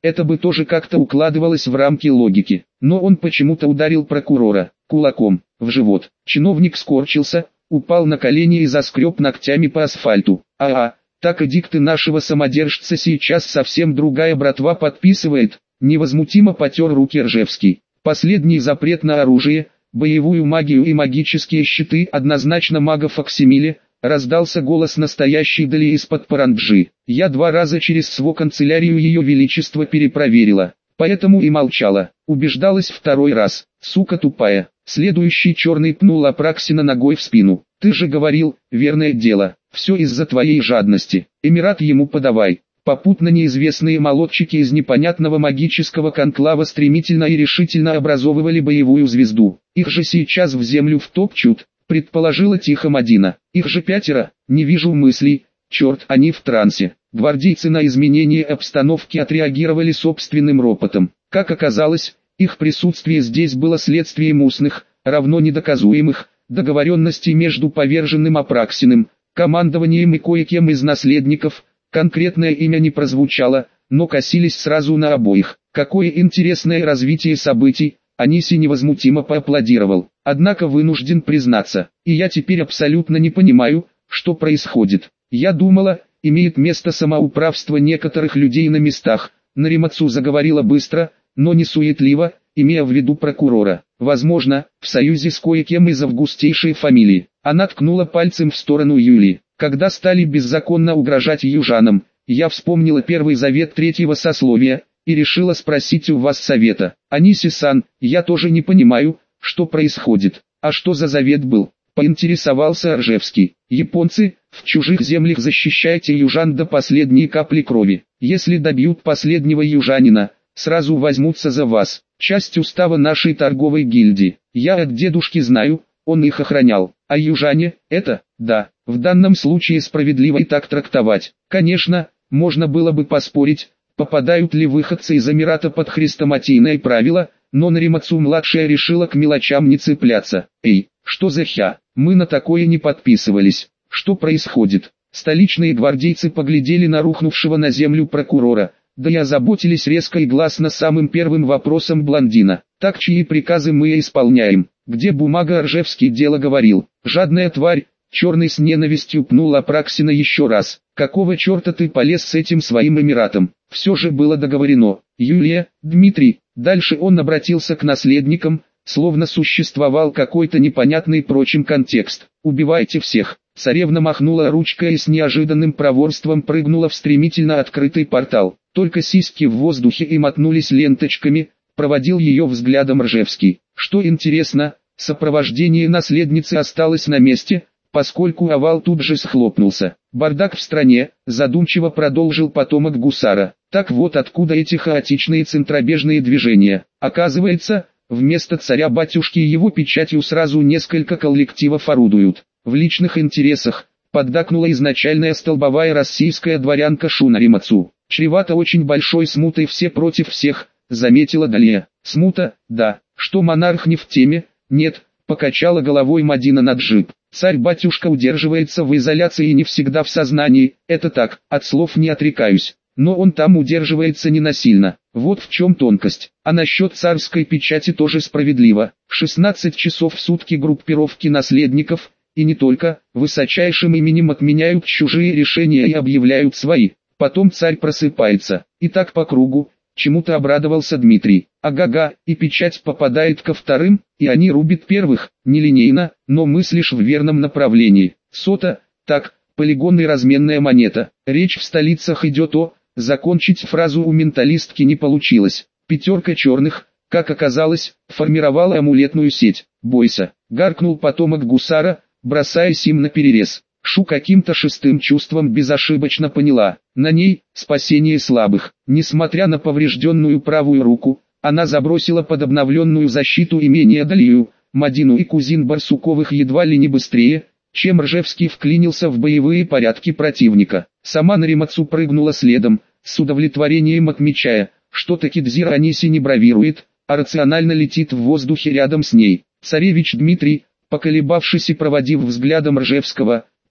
это бы тоже как-то укладывалось в рамки логики. Но он почему-то ударил прокурора кулаком в живот. Чиновник скорчился, упал на колени и заскреб ногтями по асфальту. «А-а, так эдикты нашего самодержца сейчас совсем другая братва подписывает», невозмутимо потер руки Ржевский. «Последний запрет на оружие, боевую магию и магические щиты однозначно мага факсимиле», раздался голос настоящей дали из-под паранджи. «Я два раза через СВО канцелярию Ее Величества перепроверила, поэтому и молчала. Убеждалась второй раз, сука тупая». Следующий черный пнул Апраксина ногой в спину. «Ты же говорил, верное дело, все из-за твоей жадности. Эмират ему подавай». Попутно неизвестные молодчики из непонятного магического конклава стремительно и решительно образовывали боевую звезду. «Их же сейчас в землю втопчут», предположила тихо Мадина. «Их же пятеро, не вижу мыслей, черт, они в трансе». Гвардейцы на изменение обстановки отреагировали собственным ропотом. Как оказалось, их присутствие здесь было следствием устных, равно недоказуемых, договоренностей между поверженным Апраксиным, командованием и кое-кем из наследников. Конкретное имя не прозвучало, но косились сразу на обоих. Какое интересное развитие событий, Аниси невозмутимо поаплодировал. Однако вынужден признаться, и я теперь абсолютно не понимаю, что происходит. Я думала, имеет место самоуправство некоторых людей на местах. Наримацу заговорила быстро, но не суетливо, имея в виду прокурора. Возможно, в союзе с кое-кем из августейшей фамилии. Она ткнула пальцем в сторону Юлии. Когда стали беззаконно угрожать южанам, я вспомнила первый завет третьего сословия, и решила спросить у вас совета. Аниси-сан, я тоже не понимаю, что происходит. А что за завет был? Поинтересовался Ржевский. Японцы, в чужих землях защищайте южан до последней капли крови. Если добьют последнего южанина, сразу возьмутся за вас. Часть устава нашей торговой гильдии. Я от дедушки знаю, он их охранял. А южане, это, да, в данном случае справедливо и так трактовать. Конечно, можно было бы поспорить, попадают ли выходцы из Эмирата под хрестоматийное правило, но Наримацу-младшая решила к мелочам не цепляться. Эй, что за хя, мы на такое не подписывались. Что происходит? Столичные гвардейцы поглядели на рухнувшего на землю прокурора, да и озаботились резко и гласно самым первым вопросом блондина. Так чьи приказы мы исполняем? Где бумага? Ржевский дело говорил. Жадная тварь, черный с ненавистью пнул Апраксина еще раз. Какого черта ты полез с этим своим эмиратом? Все же было договорено. Юлия, Дмитрий, дальше он обратился к наследникам, словно существовал какой-то непонятный прочим контекст. Убивайте всех. Царевна махнула ручкой и с неожиданным проворством прыгнула в стремительно открытый портал. Только сиськи в воздухе и мотнулись ленточками, проводил ее взглядом Ржевский. Что интересно, сопровождение наследницы осталось на месте, поскольку овал тут же схлопнулся. Бардак в стране, задумчиво продолжил потомок гусара. Так вот откуда эти хаотичные центробежные движения. Оказывается, вместо царя-батюшки и его печатью сразу несколько коллективов орудуют. В личных интересах, поддакнула изначальная столбовая российская дворянка Шунаримацу. Чревато очень большой смутой все против всех, заметила Далия. Смута, да, что монарх не в теме, нет, покачала головой Мадина Наджиб. Царь-батюшка удерживается в изоляции и не всегда в сознании, это так, от слов не отрекаюсь. Но он там удерживается не насильно. Вот в чем тонкость. А насчет царской печати тоже справедливо. шестнадцать часов в сутки группировки наследников, и не только, высочайшим именем отменяют чужие решения и объявляют свои. Потом царь просыпается. И так по кругу. Чему-то обрадовался Дмитрий. Ага-га, и печать попадает ко вторым, и они рубят первых. Нелинейно, но мыслишь в верном направлении. Сота, так, полигон и разменная монета. Речь в столицах идет о... Закончить фразу у менталистки не получилось. Пятерка черных, как оказалось, формировала амулетную сеть. «Бойся», — гаркнул потомок гусара, бросаясь им наперерез. Шу каким-то шестым чувством безошибочно поняла. На ней спасение слабых. Несмотря на поврежденную правую руку, она забросила под обновленную защиту имение Далию, Мадину и кузин Барсуковых едва ли не быстрее, чем Ржевский вклинился в боевые порядки противника. Сама Наримацу прыгнула следом, с удовлетворением отмечая, что таки Дзир Аниси не бравирует, а рационально летит в воздухе рядом с ней. Царевич Дмитрий, поколебавшись и проводив взглядом Ржевского,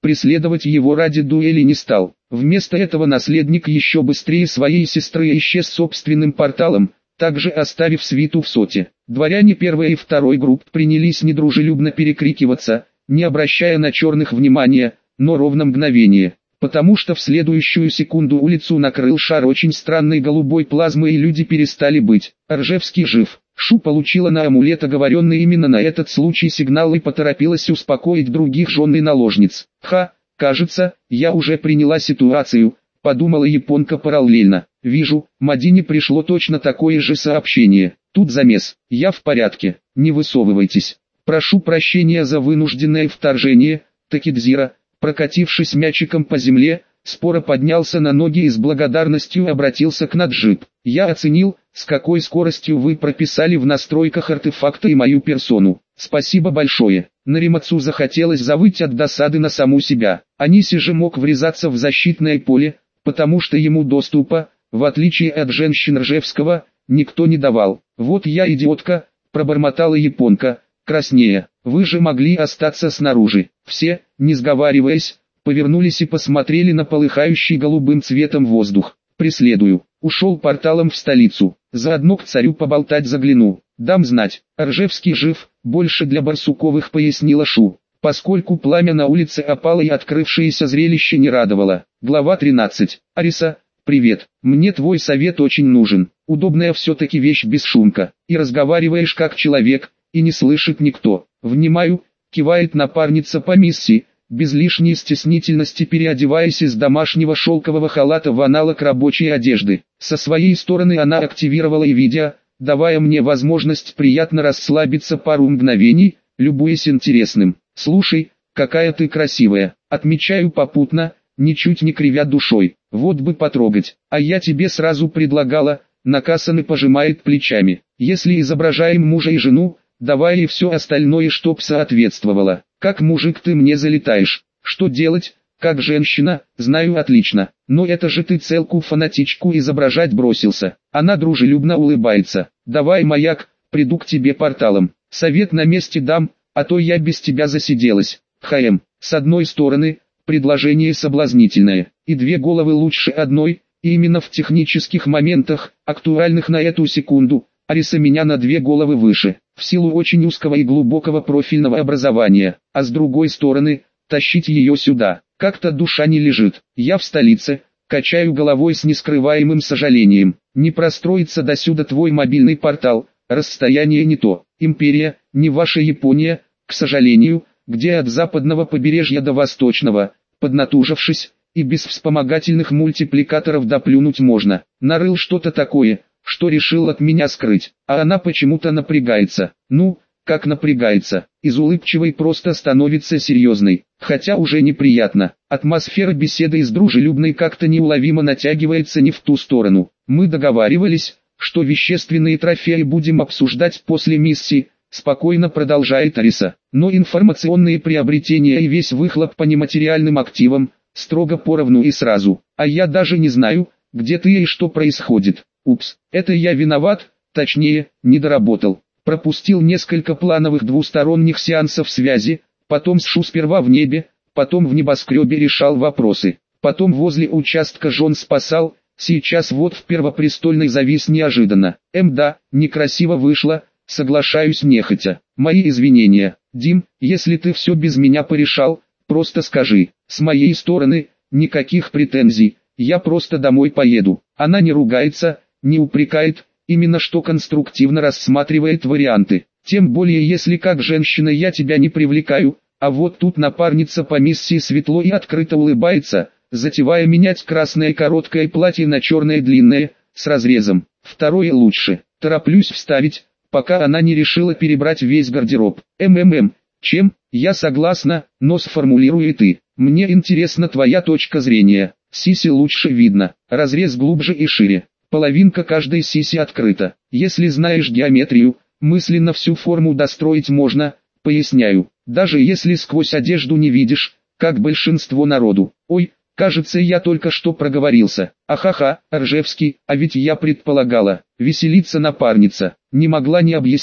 преследовать его ради дуэли не стал. Вместо этого наследник еще быстрее своей сестры исчез собственным порталом, также оставив свиту в соте. Дворяне первой и второй групп принялись недружелюбно перекрикиваться, не обращая на черных внимания, но ровно мгновение. Потому что в следующую секунду улицу накрыл шар очень странной голубой плазмы и люди перестали быть. Ржевский жив. Шу получила на амулет оговоренный именно на этот случай сигнал и поторопилась успокоить других жен и наложниц. Ха, кажется, я уже приняла ситуацию, подумала японка параллельно. Вижу, Мадине пришло точно такое же сообщение. Тут замес. Я в порядке, не высовывайтесь. Прошу прощения за вынужденное вторжение, Такидзира. Прокатившись мячиком по земле, споро поднялся на ноги и с благодарностью обратился к Наджиб. Я оценил, с какой скоростью вы прописали в настройках артефакта и мою персону. Спасибо большое. Наримацу захотелось завыть от досады на саму себя. Аниси же мог врезаться в защитное поле, потому что ему доступа, в отличие от женщин Ржевского, никто не давал. Вот я идиотка, пробормотала японка, краснея. Вы же могли остаться снаружи. Все, не сговариваясь, повернулись и посмотрели на полыхающий голубым цветом воздух. Преследую. Ушел порталом в столицу. Заодно к царю поболтать загляну. Дам знать. Ржевский жив, больше для Барсуковых, пояснила Шу. Поскольку пламя на улице опало и открывшееся зрелище не радовало. Глава тринадцать. Ариса, привет. Мне твой совет очень нужен. Удобная все-таки вещь бесшумка. И разговариваешь как человек, и не слышит никто. Внимаю, кивает напарница по миссии, без лишней стеснительности переодеваясь из домашнего шелкового халата в аналог рабочей одежды. Со своей стороны она активировала и видео, давая мне возможность приятно расслабиться пару мгновений, любуясь интересным. Слушай, какая ты красивая, отмечаю попутно, ничуть не кривя душой, вот бы потрогать, а я тебе сразу предлагала, Накасаны пожимает плечами, если изображаем мужа и жену, давай и все остальное чтоб соответствовало. Как мужик ты мне залетаешь. Что делать, как женщина, знаю отлично. Но это же ты целку-фанатичку изображать бросился. Она дружелюбно улыбается. Давай, маяк, приду к тебе порталом. Совет на месте дам, а то я без тебя засиделась. ХМ. С одной стороны, предложение соблазнительное. И две головы лучше одной, и именно в технических моментах, актуальных на эту секунду, Ариса меня на две головы выше, в силу очень узкого и глубокого профильного образования, а с другой стороны, тащить ее сюда, как-то душа не лежит. Я в столице, качаю головой с нескрываемым сожалением, не простроится досюда твой мобильный портал, расстояние не то, империя, не ваша Япония, к сожалению, где от западного побережья до восточного, поднатужившись, и без вспомогательных мультипликаторов доплюнуть можно, нарыл что-то такое, что решил от меня скрыть, а она почему-то напрягается. Ну, как напрягается, из улыбчивой просто становится серьезной, хотя уже неприятно. Атмосфера беседы из дружелюбной как-то неуловимо натягивается не в ту сторону. Мы договаривались, что вещественные трофеи будем обсуждать после миссии, спокойно продолжает Ариса. Но информационные приобретения и весь выхлоп по нематериальным активам, строго поровну и сразу. А я даже не знаю, где ты и что происходит. Упс, это я виноват, точнее, не доработал. Пропустил несколько плановых двусторонних сеансов связи, потом с Шу сперва в небе, потом в небоскребе решал вопросы, потом возле участка жен спасал, сейчас вот в Первопрестольной завис неожиданно. Эм да, некрасиво вышло, соглашаюсь нехотя. Мои извинения, Дим, если ты все без меня порешал, просто скажи. С моей стороны, никаких претензий, я просто домой поеду. Она не ругается, не упрекает, именно что конструктивно рассматривает варианты. Тем более если как женщина я тебя не привлекаю, а вот тут напарница по миссии светло и открыто улыбается, затевая менять красное короткое платье на черное длинное, с разрезом. Второе лучше, тороплюсь вставить, пока она не решила перебрать весь гардероб. МММ, чем, я согласна, но сформулируй и ты. Мне интересна твоя точка зрения. Сиси лучше видно, разрез глубже и шире. Половинка каждой сиси открыта. Если знаешь геометрию, мысленно всю форму достроить можно, поясняю. Даже если сквозь одежду не видишь, как большинство народу. Ой, кажется я только что проговорился. Ахаха, Ржевский, а ведь я предполагала. Веселится напарница. Не могла не объяснить,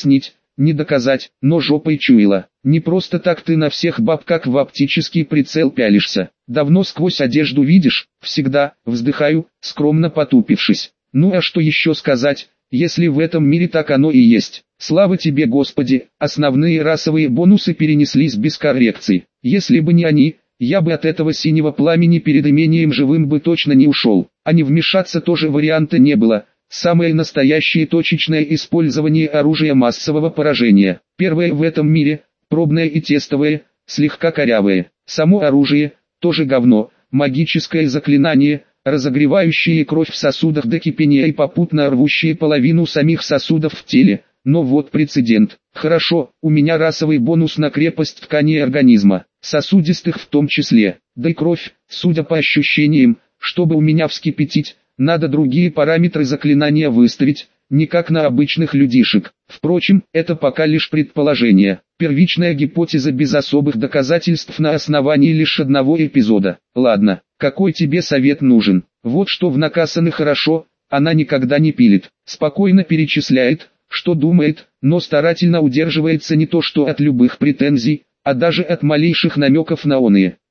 не доказать, но жопой чуяла. Не просто так ты на всех баб как в оптический прицел пялишься. Давно сквозь одежду видишь? Всегда, вздыхаю, скромно потупившись. Ну а что еще сказать, если в этом мире так оно и есть? Слава тебе, Господи, основные расовые бонусы перенеслись без коррекций. Если бы не они, я бы от этого синего пламени перед имением живым бы точно не ушел. А не вмешаться тоже варианта не было. Самое настоящее точечное использование оружия массового поражения. Первое в этом мире, пробное и тестовое, слегка корявое. Само оружие, тоже говно, магическое заклинание, разогревающее кровь в сосудах до кипения и попутно рвущее половину самих сосудов в теле. Но вот прецедент. Хорошо, у меня расовый бонус на крепость тканей организма, сосудистых в том числе. Да и кровь, судя по ощущениям, чтобы у меня вскипятить, надо другие параметры заклинания выставить, не как на обычных людишек. Впрочем, это пока лишь предположение. Первичная гипотеза без особых доказательств на основании лишь одного эпизода. Ладно, какой тебе совет нужен? Вот что в накасаны хорошо, она никогда не пилит. Спокойно перечисляет, что думает, но старательно удерживается не то что от любых претензий, а даже от малейших намеков на оные.